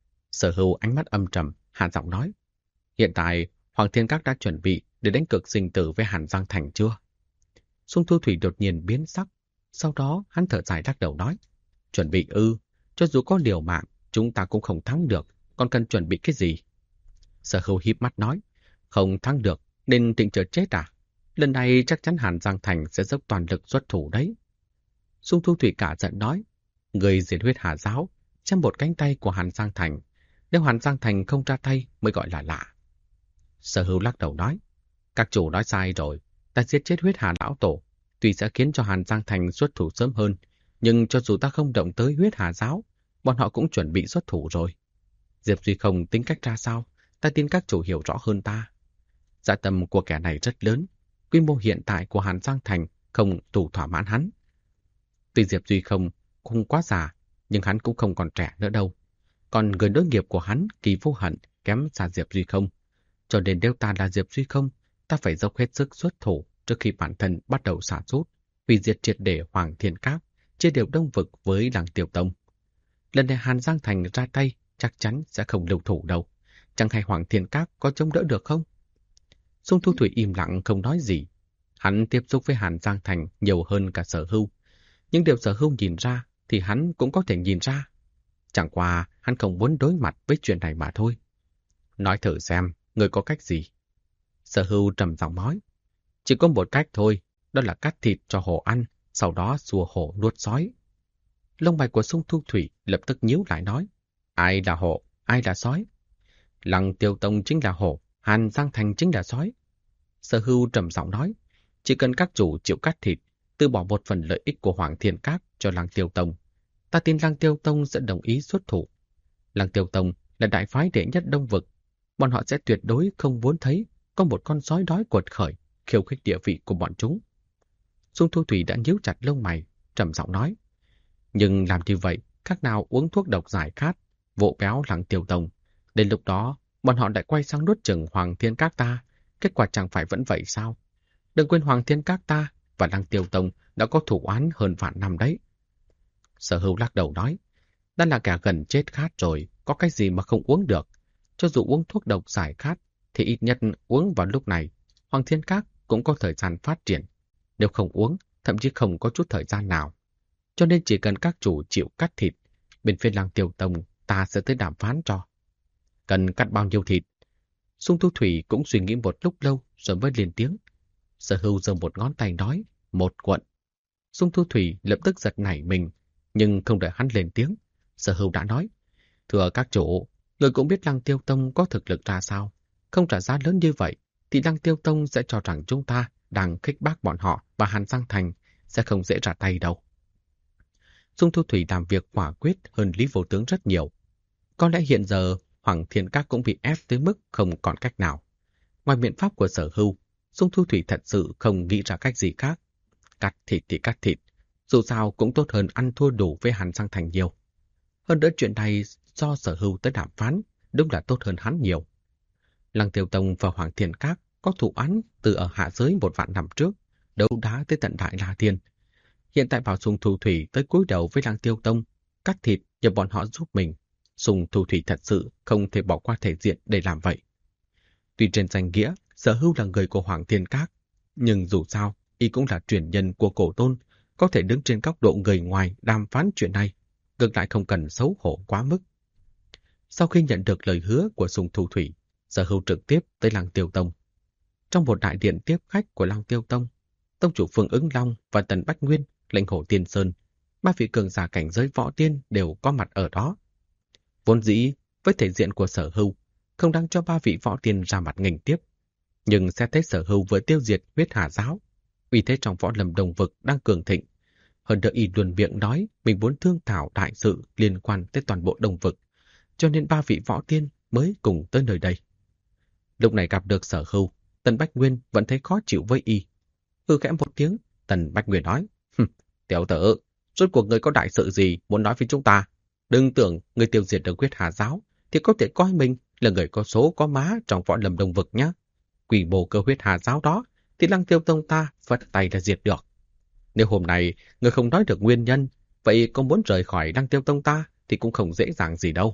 Sở Hưu ánh mắt âm trầm, hạ giọng nói. Hiện tại, Hoàng Thiên Các đã chuẩn bị để đánh cược sinh tử với Hàn Giang Thành chưa? Dung Thu Thủy đột nhiên biến sắc. Sau đó hắn thở dài lắc đầu nói. Chuẩn bị ư, cho dù có liều mạng, chúng ta cũng không thắng được, còn cần chuẩn bị cái gì? Sở Hưu híp mắt nói. Không thắng được, nên định chờ chết à? Lần này chắc chắn Hàn Giang Thành sẽ dốc toàn lực xuất thủ đấy. Dung Thu Thủy cả giận nói. Người diệt huyết hà giáo, chăm một cánh tay của Hàn Giang Thành. Nếu Hàn Giang Thành không ra tay mới gọi là lạ. Sở Hưu lắc đầu nói. Các chủ nói sai rồi, ta giết chết huyết hà lão tổ, tuy sẽ khiến cho Hàn Giang Thành xuất thủ sớm hơn, nhưng cho dù ta không động tới huyết hà giáo, bọn họ cũng chuẩn bị xuất thủ rồi. Diệp Duy Không tính cách ra sao, ta tin các chủ hiểu rõ hơn ta. Dạ tâm của kẻ này rất lớn, quy mô hiện tại của Hàn Giang Thành không đủ thỏa mãn hắn. Tuy Diệp Duy Không quá già, nhưng hắn cũng không còn trẻ nữa đâu. Còn người đối nghiệp của hắn, Kỳ Vô Hận, kém xa Diệp Duy Không. Cho nên nếu ta là Diệp Duy Không, ta phải dốc hết sức xuất thủ trước khi bản thân bắt đầu xả rút, hủy diệt triệt để Hoàng Thiên Các, chia đều đông vực với Lăng Tiêu Tông. Lần này Hàn Giang Thành ra tay chắc chắn sẽ không lưu thủ đâu. Chẳng hay Hoàng Thiên Các có chống đỡ được không? Dung Thu Thủy im lặng không nói gì. Hắn tiếp xúc với Hàn Giang Thành nhiều hơn cả Sở Hưu. Nhưng điều Sở Hưu nhìn ra thì hắn cũng có thể nhìn ra. Chẳng qua hắn không muốn đối mặt với chuyện này mà thôi. Nói thử xem, người có cách gì? Sở Hưu trầm giọng nói. Chỉ có một cách thôi, đó là cắt thịt cho hổ ăn, sau đó xua hổ nuốt sói. Lông mày của Dung Thu Thủy lập tức nhíu lại nói. Ai là hổ, ai là sói? Lăng Tiêu Tông chính là hổ, Hàn Giang Thành chính là sói. Sở Hưu trầm giọng nói. Chỉ cần các chủ chịu cắt thịt, từ bỏ một phần lợi ích của Hoàng Thiên Các cho Lăng Tiêu Tông, ta tin Lăng Tiêu Tông sẽ đồng ý xuất thủ. Lăng Tiêu Tông là đại phái đệ nhất đông vực, bọn họ sẽ tuyệt đối không muốn thấy có một con sói đói quật khởi khiêu khích địa vị của bọn chúng. Dung Thu Thủy đã nhíu chặt lông mày, trầm giọng nói. Nhưng làm như vậy, khác nào uống thuốc độc giải khát, vỗ béo Lăng Tiêu Tông. Đến lúc đó, bọn họ lại quay sang nuốt chửng Hoàng Thiên Các ta, kết quả chẳng phải vẫn vậy sao? Đừng quên Hoàng Thiên Các ta và Lăng Tiêu Tông đã có thủ oán hơn vạn năm đấy. Sở Hưu lắc đầu nói. Đã là kẻ gần chết khát rồi, có cái gì mà không uống được. Cho dù uống thuốc độc giải khát, thì ít nhất uống vào lúc này, Hoàng Thiên Các cũng có thời gian phát triển. Nếu không uống, thậm chí không có chút thời gian nào. Cho nên chỉ cần các chủ chịu cắt thịt, bên phía Lăng Tiêu Tông ta sẽ tới đàm phán cho. Cần cắt bao nhiêu thịt? Dung Thu Thủy cũng suy nghĩ một lúc lâu rồi mới lên tiếng. Sở Hưu giơ một ngón tay nói, 1 quận. Dung Thu Thủy lập tức giật nảy mình, nhưng không đợi hắn lên tiếng. Sở Hưu đã nói, thưa các chủ, người cũng biết Lăng Tiêu Tông có thực lực ra sao. Không trả giá lớn như vậy, thì Lăng Tiêu Tông sẽ cho rằng chúng ta đang khích bác bọn họ và Hàn Giang Thành sẽ không dễ ra tay đâu. Dung Thu Thủy làm việc quả quyết hơn Lý Vô Tướng rất nhiều. Có lẽ hiện giờ Hoàng Thiên Các cũng bị ép tới mức không còn cách nào. Ngoài biện pháp của Sở Hưu, Dung Thu Thủy thật sự không nghĩ ra cách gì khác. Cắt thịt thì cắt thịt, dù sao cũng tốt hơn ăn thua đủ với Hàn Giang Thành nhiều. Hơn nữa chuyện này do Sở Hưu tới đàm phán, đúng là tốt hơn hắn nhiều. Lăng Tiêu Tông và Hoàng Thiên Các có thủ án từ ở hạ giới 1 vạn năm trước, đấu đá tới tận Đại La Thiên. Hiện tại bảo Dung Thu Thủy tới cúi đầu với Lăng Tiêu Tông, cắt thịt nhờ bọn họ giúp mình. Dung Thu Thủy thật sự không thể bỏ qua thể diện để làm vậy. Tuy trên danh nghĩa, Sở Hưu là người của Hoàng Thiên Các, nhưng dù sao, y cũng là truyền nhân của Cổ Tôn, có thể đứng trên góc độ người ngoài đàm phán chuyện này, ngược lại không cần xấu hổ quá mức. Sau khi nhận được lời hứa của Sùng Thu Thủy, Sở Hưu trực tiếp tới Lăng Tiêu Tông. Trong một đại điện tiếp khách của Lăng Tiêu Tông, tông chủ Phương Ứng Long và Tần Bách Nguyên, lãnh Hổ Tiên Sơn, ba vị cường giả cảnh giới võ tiên đều có mặt ở đó. Vốn dĩ, với thể diện của Sở Hưu, không đáng cho ba vị võ tiên ra mặt nghênh tiếp. Nhưng xét thấy Sở Hưu vừa tiêu diệt Huyết Hà giáo, uy thế trong võ lâm Đông Vực đang cường thịnh. Hơn nữa y luôn miệng nói mình muốn thương thảo đại sự liên quan tới toàn bộ Đông Vực, cho nên ba vị võ tiên mới cùng tới nơi đây. Lúc này gặp được Sở Hưu, Tần Bách Nguyên vẫn thấy khó chịu với y. Khẽ một tiếng, Tần Bách Nguyên nói, tiểu tử, rốt cuộc người có đại sự gì muốn nói với chúng ta? Đừng tưởng người tiêu diệt được Huyết Hà giáo thì có thể coi mình là người có số có má trong võ lâm Đông Vực nhé. Quy mô cơ Huyết Hà giáo đó thì Lăng Tiêu Tông ta phất tay là diệt được. Nếu hôm nay người không nói được nguyên nhân, vậy có muốn rời khỏi Lăng Tiêu Tông ta thì cũng không dễ dàng gì đâu.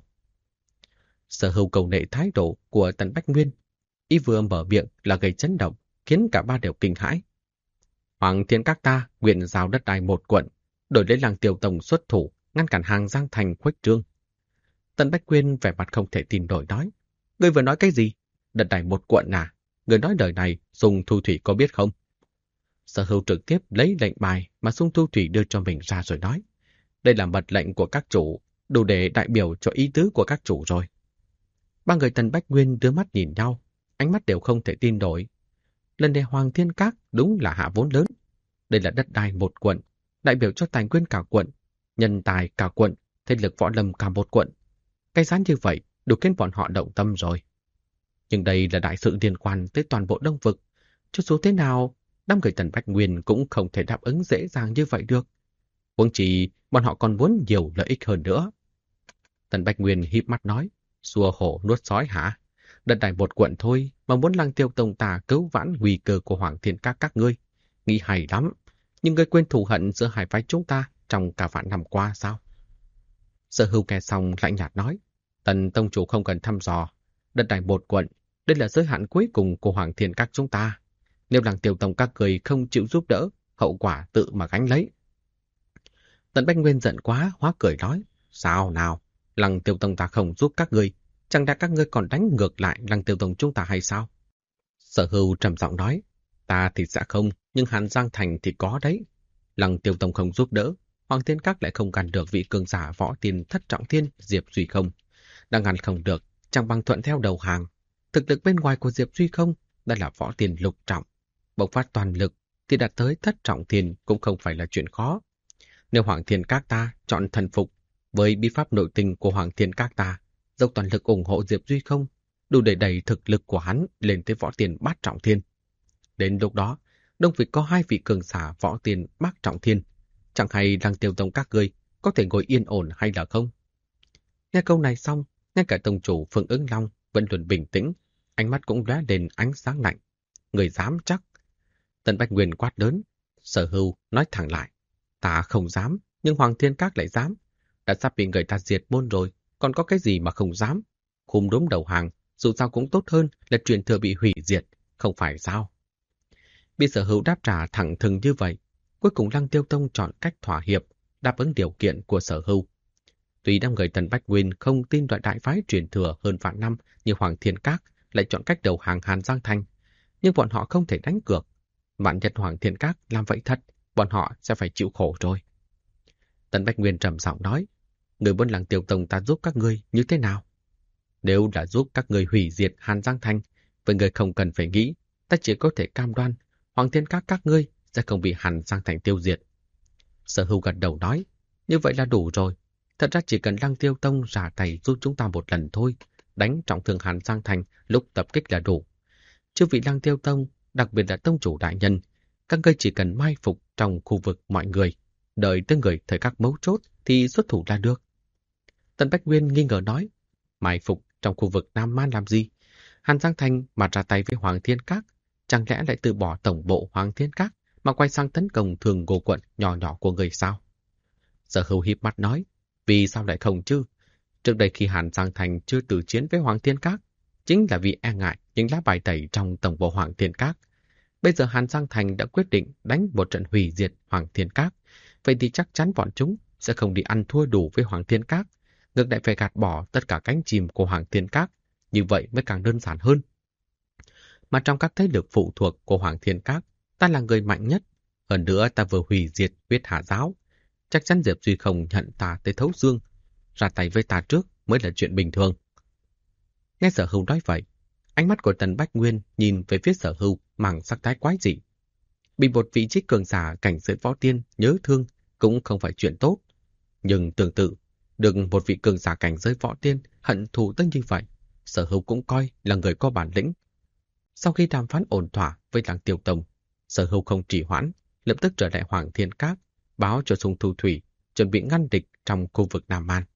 Sở Hưu cầu nệ thái độ của Tần Bách Nguyên, y vừa mở miệng là gây chấn động, khiến cả ba đều kinh hãi. Hoàng Thiên Các ta nguyện giao đất đai một quận, đổi lấy Lăng Tiêu Tông xuất thủ, ngăn cản hàng Giang Thành khuếch trương. Tần Bách Nguyên vẻ mặt không thể tin nổi nói, ngươi vừa nói cái gì? Đất đai một quận à? Người nói đời này Sùng Thu Thủy có biết không? Sở Hưu trực tiếp lấy lệnh bài mà Sùng Thu Thủy đưa cho mình ra rồi nói, đây là mật lệnh của các chủ, đủ để đại biểu cho ý tứ của các chủ rồi. Ba người Tần Bách Nguyên đưa mắt nhìn nhau, ánh mắt đều không thể tin nổi. Lần này Hoàng Thiên Các đúng là hạ vốn lớn. Đây là đất đai một quận, đại biểu cho tài nguyên cả quận, nhân tài cả quận, thế lực võ lâm cả một quận. Cái giá như vậy đủ khiến bọn họ động tâm rồi. Nhưng đây là đại sự liên quan tới toàn bộ Đông Vực. Cho dù thế nào, đám người Tần Bách Nguyên cũng không thể đáp ứng dễ dàng như vậy được. Huống chi bọn họ còn muốn nhiều lợi ích hơn nữa. Tần Bách Nguyên híp mắt nói, xua hổ nuốt sói hả? Đất đai một quận thôi mà muốn Lăng Tiêu Tông ta cứu vãn nguy cơ của Hoàng Thiên các ngươi. Nghĩ hay lắm, nhưng ngươi quên thù hận giữa hai phái chúng ta trong cả vạn năm qua sao? Sở Hưu nghe xong lạnh nhạt nói, Tần Tông chủ không cần thăm dò. Đất đai một quận, đây là giới hạn cuối cùng của Hoàng Thiên Các chúng ta. Nếu Lăng Tiêu Tông các người không chịu giúp đỡ, hậu quả tự mà gánh lấy. Tần Bách Nguyên giận quá, hóa cười nói, sao nào? Lăng Tiêu Tông ta không giúp các ngươi, chẳng lẽ các ngươi còn đánh ngược lại Lăng Tiêu Tông chúng ta hay sao? Sở Hưu trầm giọng nói, ta thì sẽ không, nhưng Hàn Giang Thành thì có đấy. Lăng Tiêu Tông không giúp đỡ, Hoàng Thiên Các lại không ngăn được vị cường giả võ tiên Thất Trọng Thiên Diệp Duy Không. Đang ngăn không được, chẳng bằng thuận theo đầu hàng. Thực lực bên ngoài của Diệp Duy Không đã là võ tiên lục trọng, bộc phát toàn lực thì đạt tới Thất Trọng Thiên cũng không phải là chuyện khó. Nếu Hoàng Thiên Các ta chọn thần phục với bí pháp nội tình của Hoàng Thiên Các ta, dốc toàn lực ủng hộ Diệp Duy Không, đủ để đẩy thực lực của hắn lên tới võ tiên bát trọng thiên. Đến lúc đó, Đông Vực có hai vị cường giả võ tiên bát trọng thiên, chẳng hay Lăng Tiêu Tông các ngươi có thể ngồi yên ổn hay là không? Nghe câu này xong, ngay cả tông chủ Phương Ứng Long vẫn luôn bình tĩnh, ánh mắt cũng lóe lên ánh sáng lạnh. Người dám chắc? Tần Bách Nguyên quát lớn. Sở Hưu nói thẳng lại, ta không dám, nhưng Hoàng Thiên Các lại dám. Đã sắp bị người ta diệt môn rồi, còn có cái gì mà không dám? Khum đốm đầu hàng, dù sao cũng tốt hơn là truyền thừa bị hủy diệt, không phải sao? Bị Sở Hưu đáp trả thẳng thừng như vậy, cuối cùng Lăng Tiêu Tông chọn cách thỏa hiệp, đáp ứng điều kiện của Sở Hưu. Tuy đám người Tần Bách Nguyên không tin loại đại phái truyền thừa hơn vạn năm như Hoàng Thiên Các lại chọn cách đầu hàng Hàn Giang Thành, nhưng bọn họ không thể đánh cược. Vạn nhất Hoàng Thiên Các làm vậy thật, bọn họ sẽ phải chịu khổ rồi. Tần Bách Nguyên trầm giọng nói, người muốn Lăng Tiêu Tông ta giúp các ngươi như thế nào? Nếu đã giúp các ngươi hủy diệt Hàn Giang Thành, vậy người không cần phải nghĩ, ta chỉ có thể cam đoan Hoàng Thiên các ngươi sẽ không bị Hàn Giang Thành tiêu diệt. Sở Hưu gật đầu nói, như vậy là đủ rồi. Thật ra chỉ cần Lăng Tiêu Tông ra tay giúp chúng ta một lần thôi, đánh trọng thương Hàn Giang Thành lúc tập kích là đủ. Chư vị Lăng Tiêu Tông, đặc biệt là tông chủ đại nhân, các ngươi chỉ cần mai phục trong khu vực mọi người, đợi tới người thời các mấu chốt thì xuất thủ là được. Tần Bách Nguyên nghi ngờ nói, mai phục trong khu vực Nam Man làm gì? Hàn Giang Thành mà ra tay với Hoàng Thiên Các, chẳng lẽ lại từ bỏ tổng bộ Hoàng Thiên Các mà quay sang tấn công thường Ngô quận nhỏ nhỏ của người sao? Sở Hưu híp mắt nói, vì sao lại không chứ? Trước đây khi Hàn Giang Thành chưa tử chiến với Hoàng Thiên Các, chính là vì e ngại những lá bài tẩy trong tổng bộ Hoàng Thiên Các. Bây giờ Hàn Giang Thành đã quyết định đánh một trận hủy diệt Hoàng Thiên Các, vậy thì chắc chắn bọn chúng sẽ không đi ăn thua đủ với Hoàng Thiên Các, ngược lại phải gạt bỏ tất cả cánh chim của Hoàng Thiên Các, như vậy mới càng đơn giản hơn. Mà trong các thế lực phụ thuộc của Hoàng Thiên Các, ta là người mạnh nhất. Hơn nữa ta vừa hủy diệt Huyết Hà Giáo. Chắc chắn Diệp Duy không nhận ta tới thấu xương. Ra tay với ta trước mới là chuyện bình thường. Nghe Sở Hưu nói vậy, ánh mắt của Tần Bách Nguyên nhìn về phía Sở Hưu mang sắc thái quái dị. Bị một vị trí cường giả cảnh giới võ tiên nhớ thương cũng không phải chuyện tốt. Nhưng tương tự, được một vị cường giả cảnh giới võ tiên hận thù tới như vậy, Sở Hưu cũng coi là người có bản lĩnh. Sau khi đàm phán ổn thỏa với Lăng Tiêu Tông, Sở Hưu không trì hoãn, lập tức trở lại Hoàng Thiên Các, báo cho Sung Thu Thủy chuẩn bị ngăn địch trong khu vực Nam Man.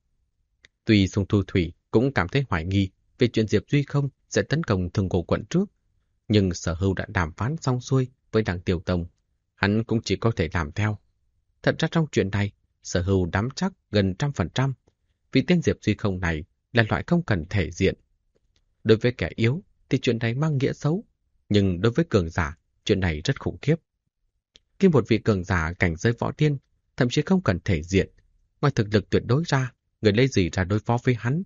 Tuy Sung Thu Thủy cũng cảm thấy hoài nghi về chuyện Diệp Duy không sẽ tấn công Thương Cổ quận trước, nhưng Sở Hưu đã đàm phán xong xuôi với Lăng Tiêu Tông, hắn cũng chỉ có thể làm theo. Thật ra trong chuyện này, Sở Hưu nắm chắc gần 100%, vì tên Diệp Duy không này là loại không cần thể diện. Đối với kẻ yếu thì chuyện này mang nghĩa xấu, nhưng đối với cường giả, chuyện này rất khủng khiếp. Khi một vị cường giả cảnh giới võ tiên, thậm chí không cần thể diện, ngoài thực lực tuyệt đối ra, người lấy gì ra đối phó với hắn?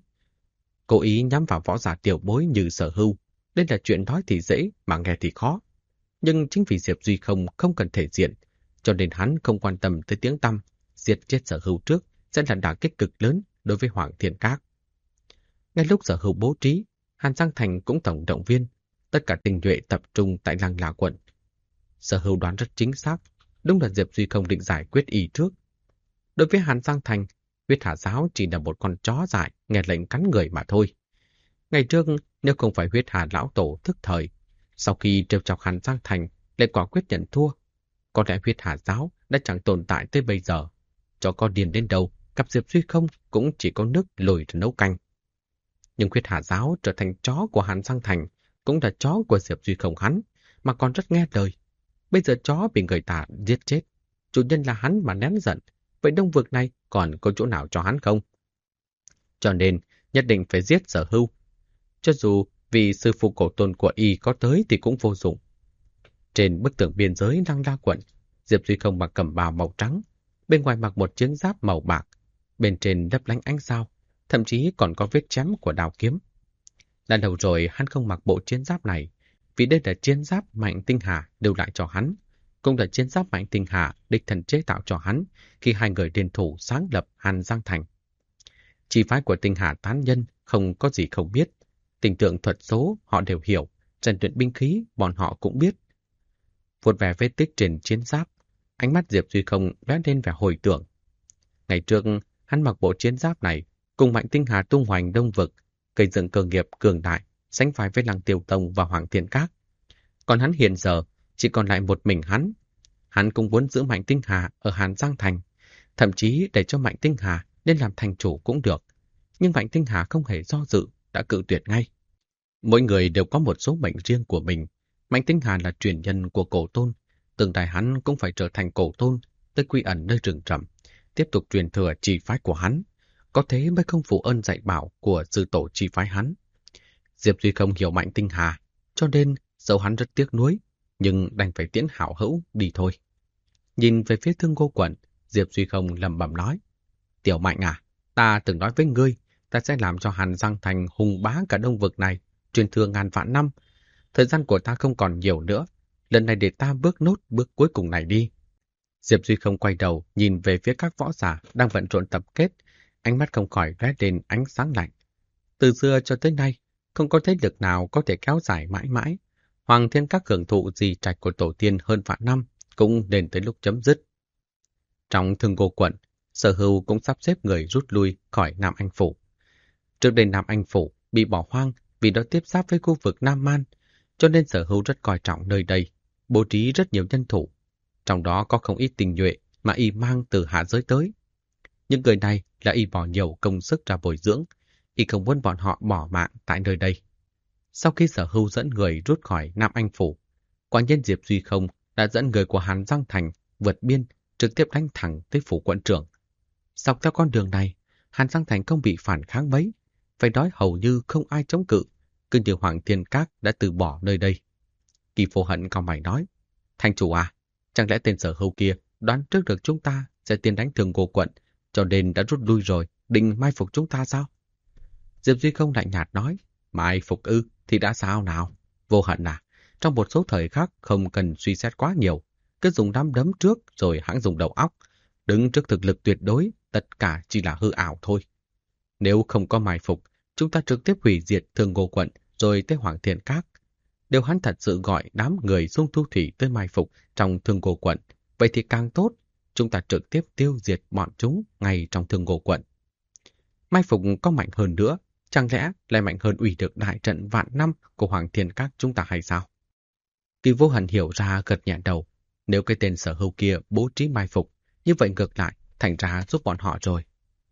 Cố ý nhắm vào võ giả tiểu bối như Sở Hưu, đây là chuyện nói thì dễ mà nghe thì khó. Nhưng chính vì Diệp Duy không cần thể diện, cho nên hắn không quan tâm tới tiếng tăm, diệt chết Sở Hưu trước sẽ là đả kích cực lớn đối với Hoàng Thiên Các. Ngay lúc Sở Hưu bố trí, Hàn Giang Thành cũng tổng động viên, tất cả tinh nhuệ tập trung tại Lăng La quận. Sở Hưu đoán rất chính xác, đúng là Diệp Duy không định giải quyết y trước. Đối với Hàn Giang Thành, Huyết Hà Giáo chỉ là một con chó dại nghe lệnh cắn người mà thôi. Ngày trước, nếu không phải Huyết Hà lão tổ thức thời, sau khi trêu chọc Hàn Giang Thành lại quả quyết nhận thua, có lẽ Huyết Hà Giáo đã chẳng tồn tại tới bây giờ. Cho con điền đến đâu, cặp Diệp Duy không cũng chỉ có nước lồi nấu canh. Nhưng Huyết Hà Giáo trở thành chó của Hàn Giang Thành, cũng là chó của Diệp Duy không hắn, mà còn rất nghe lời. Bây giờ chó bị người ta giết chết, chủ nhân là hắn mà nén giận, vậy Đông Vực này còn có chỗ nào cho hắn không? Cho nên, nhất định phải giết Sở Hưu. Cho dù vì sư phụ cổ tôn của y có tới thì cũng vô dụng. Trên bức tường biên giới Lăng La quận, Diệp Duy không mặc cẩm bào màu trắng, bên ngoài mặc một chiến giáp màu bạc, bên trên lấp lánh ánh sao, thậm chí còn có vết chém của đao kiếm. Đã lâu rồi hắn không mặc bộ chiến giáp này, vì đây là chiến giáp Mạnh Tinh Hà lưu lại cho hắn, cũng là chiến giáp Mạnh Tinh Hà đích thân chế tạo cho hắn khi hai người liên thủ sáng lập Hàn Giang Thành. Chi phái của Tinh Hà tán nhân không có gì không biết, tình tượng thuật số họ đều hiểu, rèn luyện binh khí bọn họ cũng biết. Vuốt về vết tích trên chiến giáp, ánh mắt Diệp Duy không lóe lên vẻ hồi tưởng. Ngày trước, hắn mặc bộ chiến giáp này, cùng Mạnh Tinh Hà tung hoành Đông Vực, gây dựng cơ nghiệp cường đại, sánh vai với Lăng Tiêu Tông và Hoàng Thiên Các. Còn hắn hiện giờ chỉ còn lại một mình hắn. Hắn cũng muốn giữ Mạnh Tinh Hà ở Hàn Giang Thành, thậm chí để cho Mạnh Tinh Hà lên làm thành chủ cũng được. Nhưng Mạnh Tinh Hà không hề do dự, đã cự tuyệt ngay. Mỗi người đều có một số mệnh riêng của mình. Mạnh Tinh Hà là truyền nhân của cổ tôn, tương lai hắn cũng phải trở thành cổ tôn, tới quy ẩn nơi rừng rậm, tiếp tục truyền thừa chi phái của hắn. Có thế mới không phụ ơn dạy bảo của sư tổ chi phái hắn. Diệp Duy không hiểu Mạnh Tinh Hà, cho nên dẫu hắn rất tiếc nuối, nhưng đành phải tiễn hảo hữu đi thôi. Nhìn về phía Thương Cô quận, Diệp Duy không lẩm bẩm nói: Tiểu Mạnh à, ta từng nói với ngươi, ta sẽ làm cho Hàn Giang Thành hùng bá cả Đông Vực này, truyền thừa ngàn vạn năm. Thời gian của ta không còn nhiều nữa, lần này để ta bước nốt bước cuối cùng này đi. Diệp Duy không quay đầu, nhìn về phía các võ giả đang bận rộn tập kết, ánh mắt không khỏi lóe lên ánh sáng lạnh. Từ xưa cho tới nay, không có thế lực nào có thể kéo dài mãi mãi. Hoàng Thiên Các hưởng thụ di trạch của tổ tiên hơn vạn năm, cũng đến tới lúc chấm dứt. Trong Thương Cô quận, Sở Hưu cũng sắp xếp người rút lui khỏi Nam Anh Phủ. Trước đây Nam Anh Phủ bị bỏ hoang vì đó tiếp giáp với khu vực Nam Man, cho nên Sở Hưu rất coi trọng nơi đây, bố trí rất nhiều nhân thủ. Trong đó có không ít tình nhuệ mà y mang từ hạ giới tới. Những người này là y bỏ nhiều công sức ra bồi dưỡng, y không muốn bọn họ bỏ mạng tại nơi đây. Sau khi Sở Hưu dẫn người rút khỏi Nam Anh Phủ, quả nhiên Diệp Duy không đã dẫn người của Hàn Giang Thành vượt biên, trực tiếp đánh thẳng tới phủ quận trưởng. Dọc theo con đường này, Hàn Giang Thành không bị phản kháng mấy, phải nói hầu như không ai chống cự, cứ như Hoàng Thiên Các đã từ bỏ nơi đây. Kỳ Phổ Hận cao mày nói: Thành chủ à, chẳng lẽ tên Sở Hưu kia đoán trước được chúng ta sẽ tiến đánh Thương Cô quận, cho nên đã rút lui rồi, định mai phục chúng ta sao? Diệp Duy không lạnh nhạt nói, mai phục ư thì đã sao nào? Vô Hận à, trong một số thời khắc không cần suy xét quá nhiều, cứ dùng nắm đấm trước rồi hãng dùng đầu óc. Đứng trước thực lực tuyệt đối, tất cả chỉ là hư ảo thôi. Nếu không có mai phục, chúng ta trực tiếp hủy diệt Thương Ngô quận rồi tới Hoàng Thiên Các. Nếu hắn thật sự gọi đám người Dung Thu Thủy tới mai phục trong Thương Ngô quận, vậy thì càng tốt, chúng ta trực tiếp tiêu diệt bọn chúng ngay trong Thương Ngô quận. Mai phục có mạnh hơn nữa, chẳng lẽ lại mạnh hơn ủy được đại trận vạn năm của Hoàng Thiên Các chúng ta hay sao? Kỳ Vô Hận hiểu ra gật nhẹ đầu, nếu cái tên Sở Hưu kia bố trí mai phục, như vậy ngược lại thành ra giúp bọn họ rồi.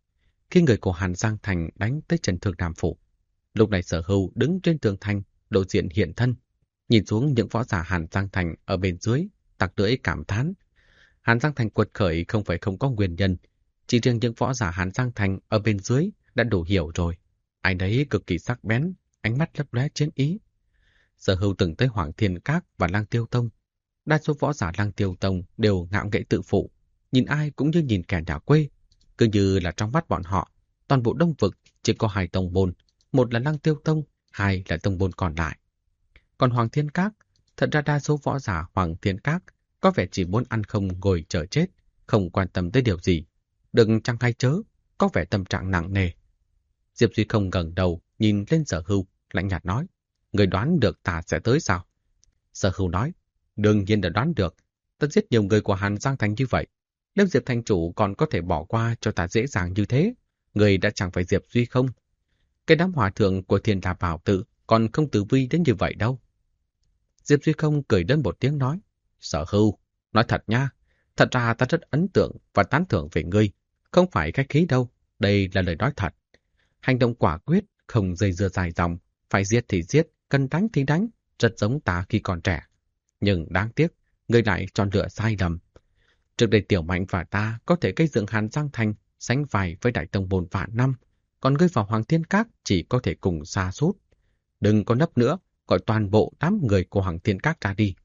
Khi người của Hàn Giang Thành đánh tới Trần Thương Nam Phủ, lúc này Sở Hưu đứng trên tường thành, lộ diện hiện thân, nhìn xuống những võ giả Hàn Giang Thành ở bên dưới, tặc lưỡi cảm thán. Hàn Giang Thành quật khởi không phải không có nguyên nhân, chỉ riêng những võ giả Hàn Giang Thành ở bên dưới đã đủ hiểu rồi. Anh ấy cực kỳ sắc bén, ánh mắt lấp lóe chiến ý. Sở Hưu từng tới Hoàng Thiên Các và Lăng Tiêu Tông. Đa số võ giả Lăng Tiêu Tông đều ngạo nghễ tự phụ, nhìn ai cũng như nhìn kẻ nhà quê. Cứ như là trong mắt bọn họ, toàn bộ Đông Vực chỉ có 2 tông môn, một là Lăng Tiêu Tông, 2 là tông môn còn lại. Còn Hoàng Thiên Các, thật ra đa số võ giả Hoàng Thiên Các có vẻ chỉ muốn ăn không ngồi chờ chết, không quan tâm tới điều gì. Đừng chăng hay chớ, có vẻ tâm trạng nặng nề. Diệp Duy không ngẩng đầu, nhìn lên Sở Hưu, lạnh nhạt nói, người đoán được ta sẽ tới sao? Sở Hưu nói, đương nhiên đã đoán được, ta giết nhiều người của Hàn Giang Thành như vậy. Nếu Diệp Thành Chủ còn có thể bỏ qua cho ta dễ dàng như thế, người đã chẳng phải Diệp Duy không? Cái đám hòa thượng của Thiên Đà Bảo Tự còn không tử vi đến như vậy đâu. Diệp Duy không cười đơn một tiếng nói, Sở Hưu, nói thật nha, thật ra ta rất ấn tượng và tán thưởng về ngươi, không phải khách khí đâu, đây là lời nói thật. Hành động quả quyết, không dây dưa dài dòng, phải giết thì giết, cần đánh thì đánh, rất giống ta khi còn trẻ. Nhưng đáng tiếc, ngươi lại chọn lựa sai lầm. Trước đây Tiểu Mạnh và ta có thể gây dựng Hàn Giang Thành sánh vai với Đại Tông Môn vạn năm, còn ngươi vào Hoàng Thiên Các chỉ có thể cùng sa sút. Đừng có nấp nữa, gọi toàn bộ đám người của Hoàng Thiên Các ra đi.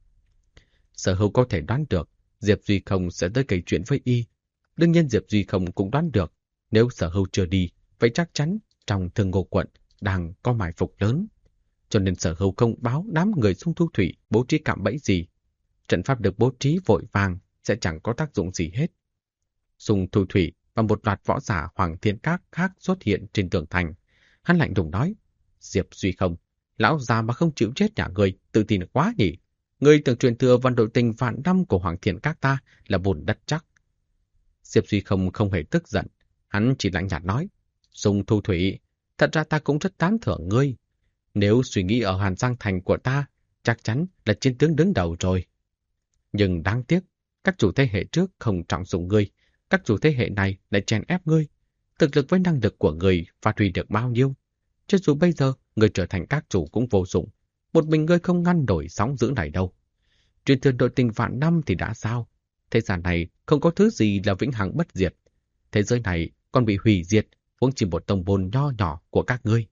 Sở Hưu có thể đoán được Diệp Duy không sẽ tới kể chuyện với y. Đương nhiên Diệp Duy không cũng đoán được, nếu Sở Hưu chưa đi, vậy chắc chắn trong Thương Ngô quận đang có mai phục lớn. Cho nên Sở Hưu không báo đám người Dung Thu Thủy bố trí cạm bẫy gì. Trận pháp được bố trí vội vàng sẽ chẳng có tác dụng gì hết. Dung Thu Thủy và một loạt võ giả Hoàng Thiên Các khác xuất hiện trên tường thành. Hắn lạnh lùng nói, Diệp Duy không, lão già mà không chịu chết nhà người, tự tin quá nhỉ. Người tưởng truyền thừa văn đội tình vạn năm của Hoàng Thiên Các ta là bùn đất chắc. Diệp Duy không hề tức giận, hắn chỉ lạnh nhạt nói, Dung Thu Thủy, thật ra ta cũng rất tán thưởng ngươi. Nếu suy nghĩ ở Hàn Giang Thành của ta, chắc chắn là chiến tướng đứng đầu rồi. Nhưng đáng tiếc, các chủ thế hệ trước không trọng dụng ngươi, các chủ thế hệ này lại chèn ép ngươi. Thực lực với năng lực của ngươi phát huy được bao nhiêu? Cho dù bây giờ ngươi trở thành các chủ cũng vô dụng, một mình ngươi không ngăn nổi sóng dữ này đâu. Truyền thừa đội tình vạn năm thì đã sao? Thế gian này không có thứ gì là vĩnh hằng bất diệt. Thế giới này còn bị hủy diệt, huống chỉ một tông môn nho nhỏ của các ngươi.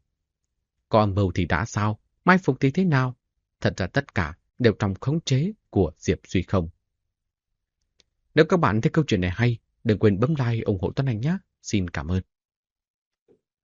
Có âm mưu thì đã sao? Mai phục thì thế nào? Thật ra tất cả đều trong khống chế của Diệp Duy không. Nếu các bạn thấy câu chuyện này hay, đừng quên bấm like ủng hộ Tuấn Anh nhé. Xin cảm ơn.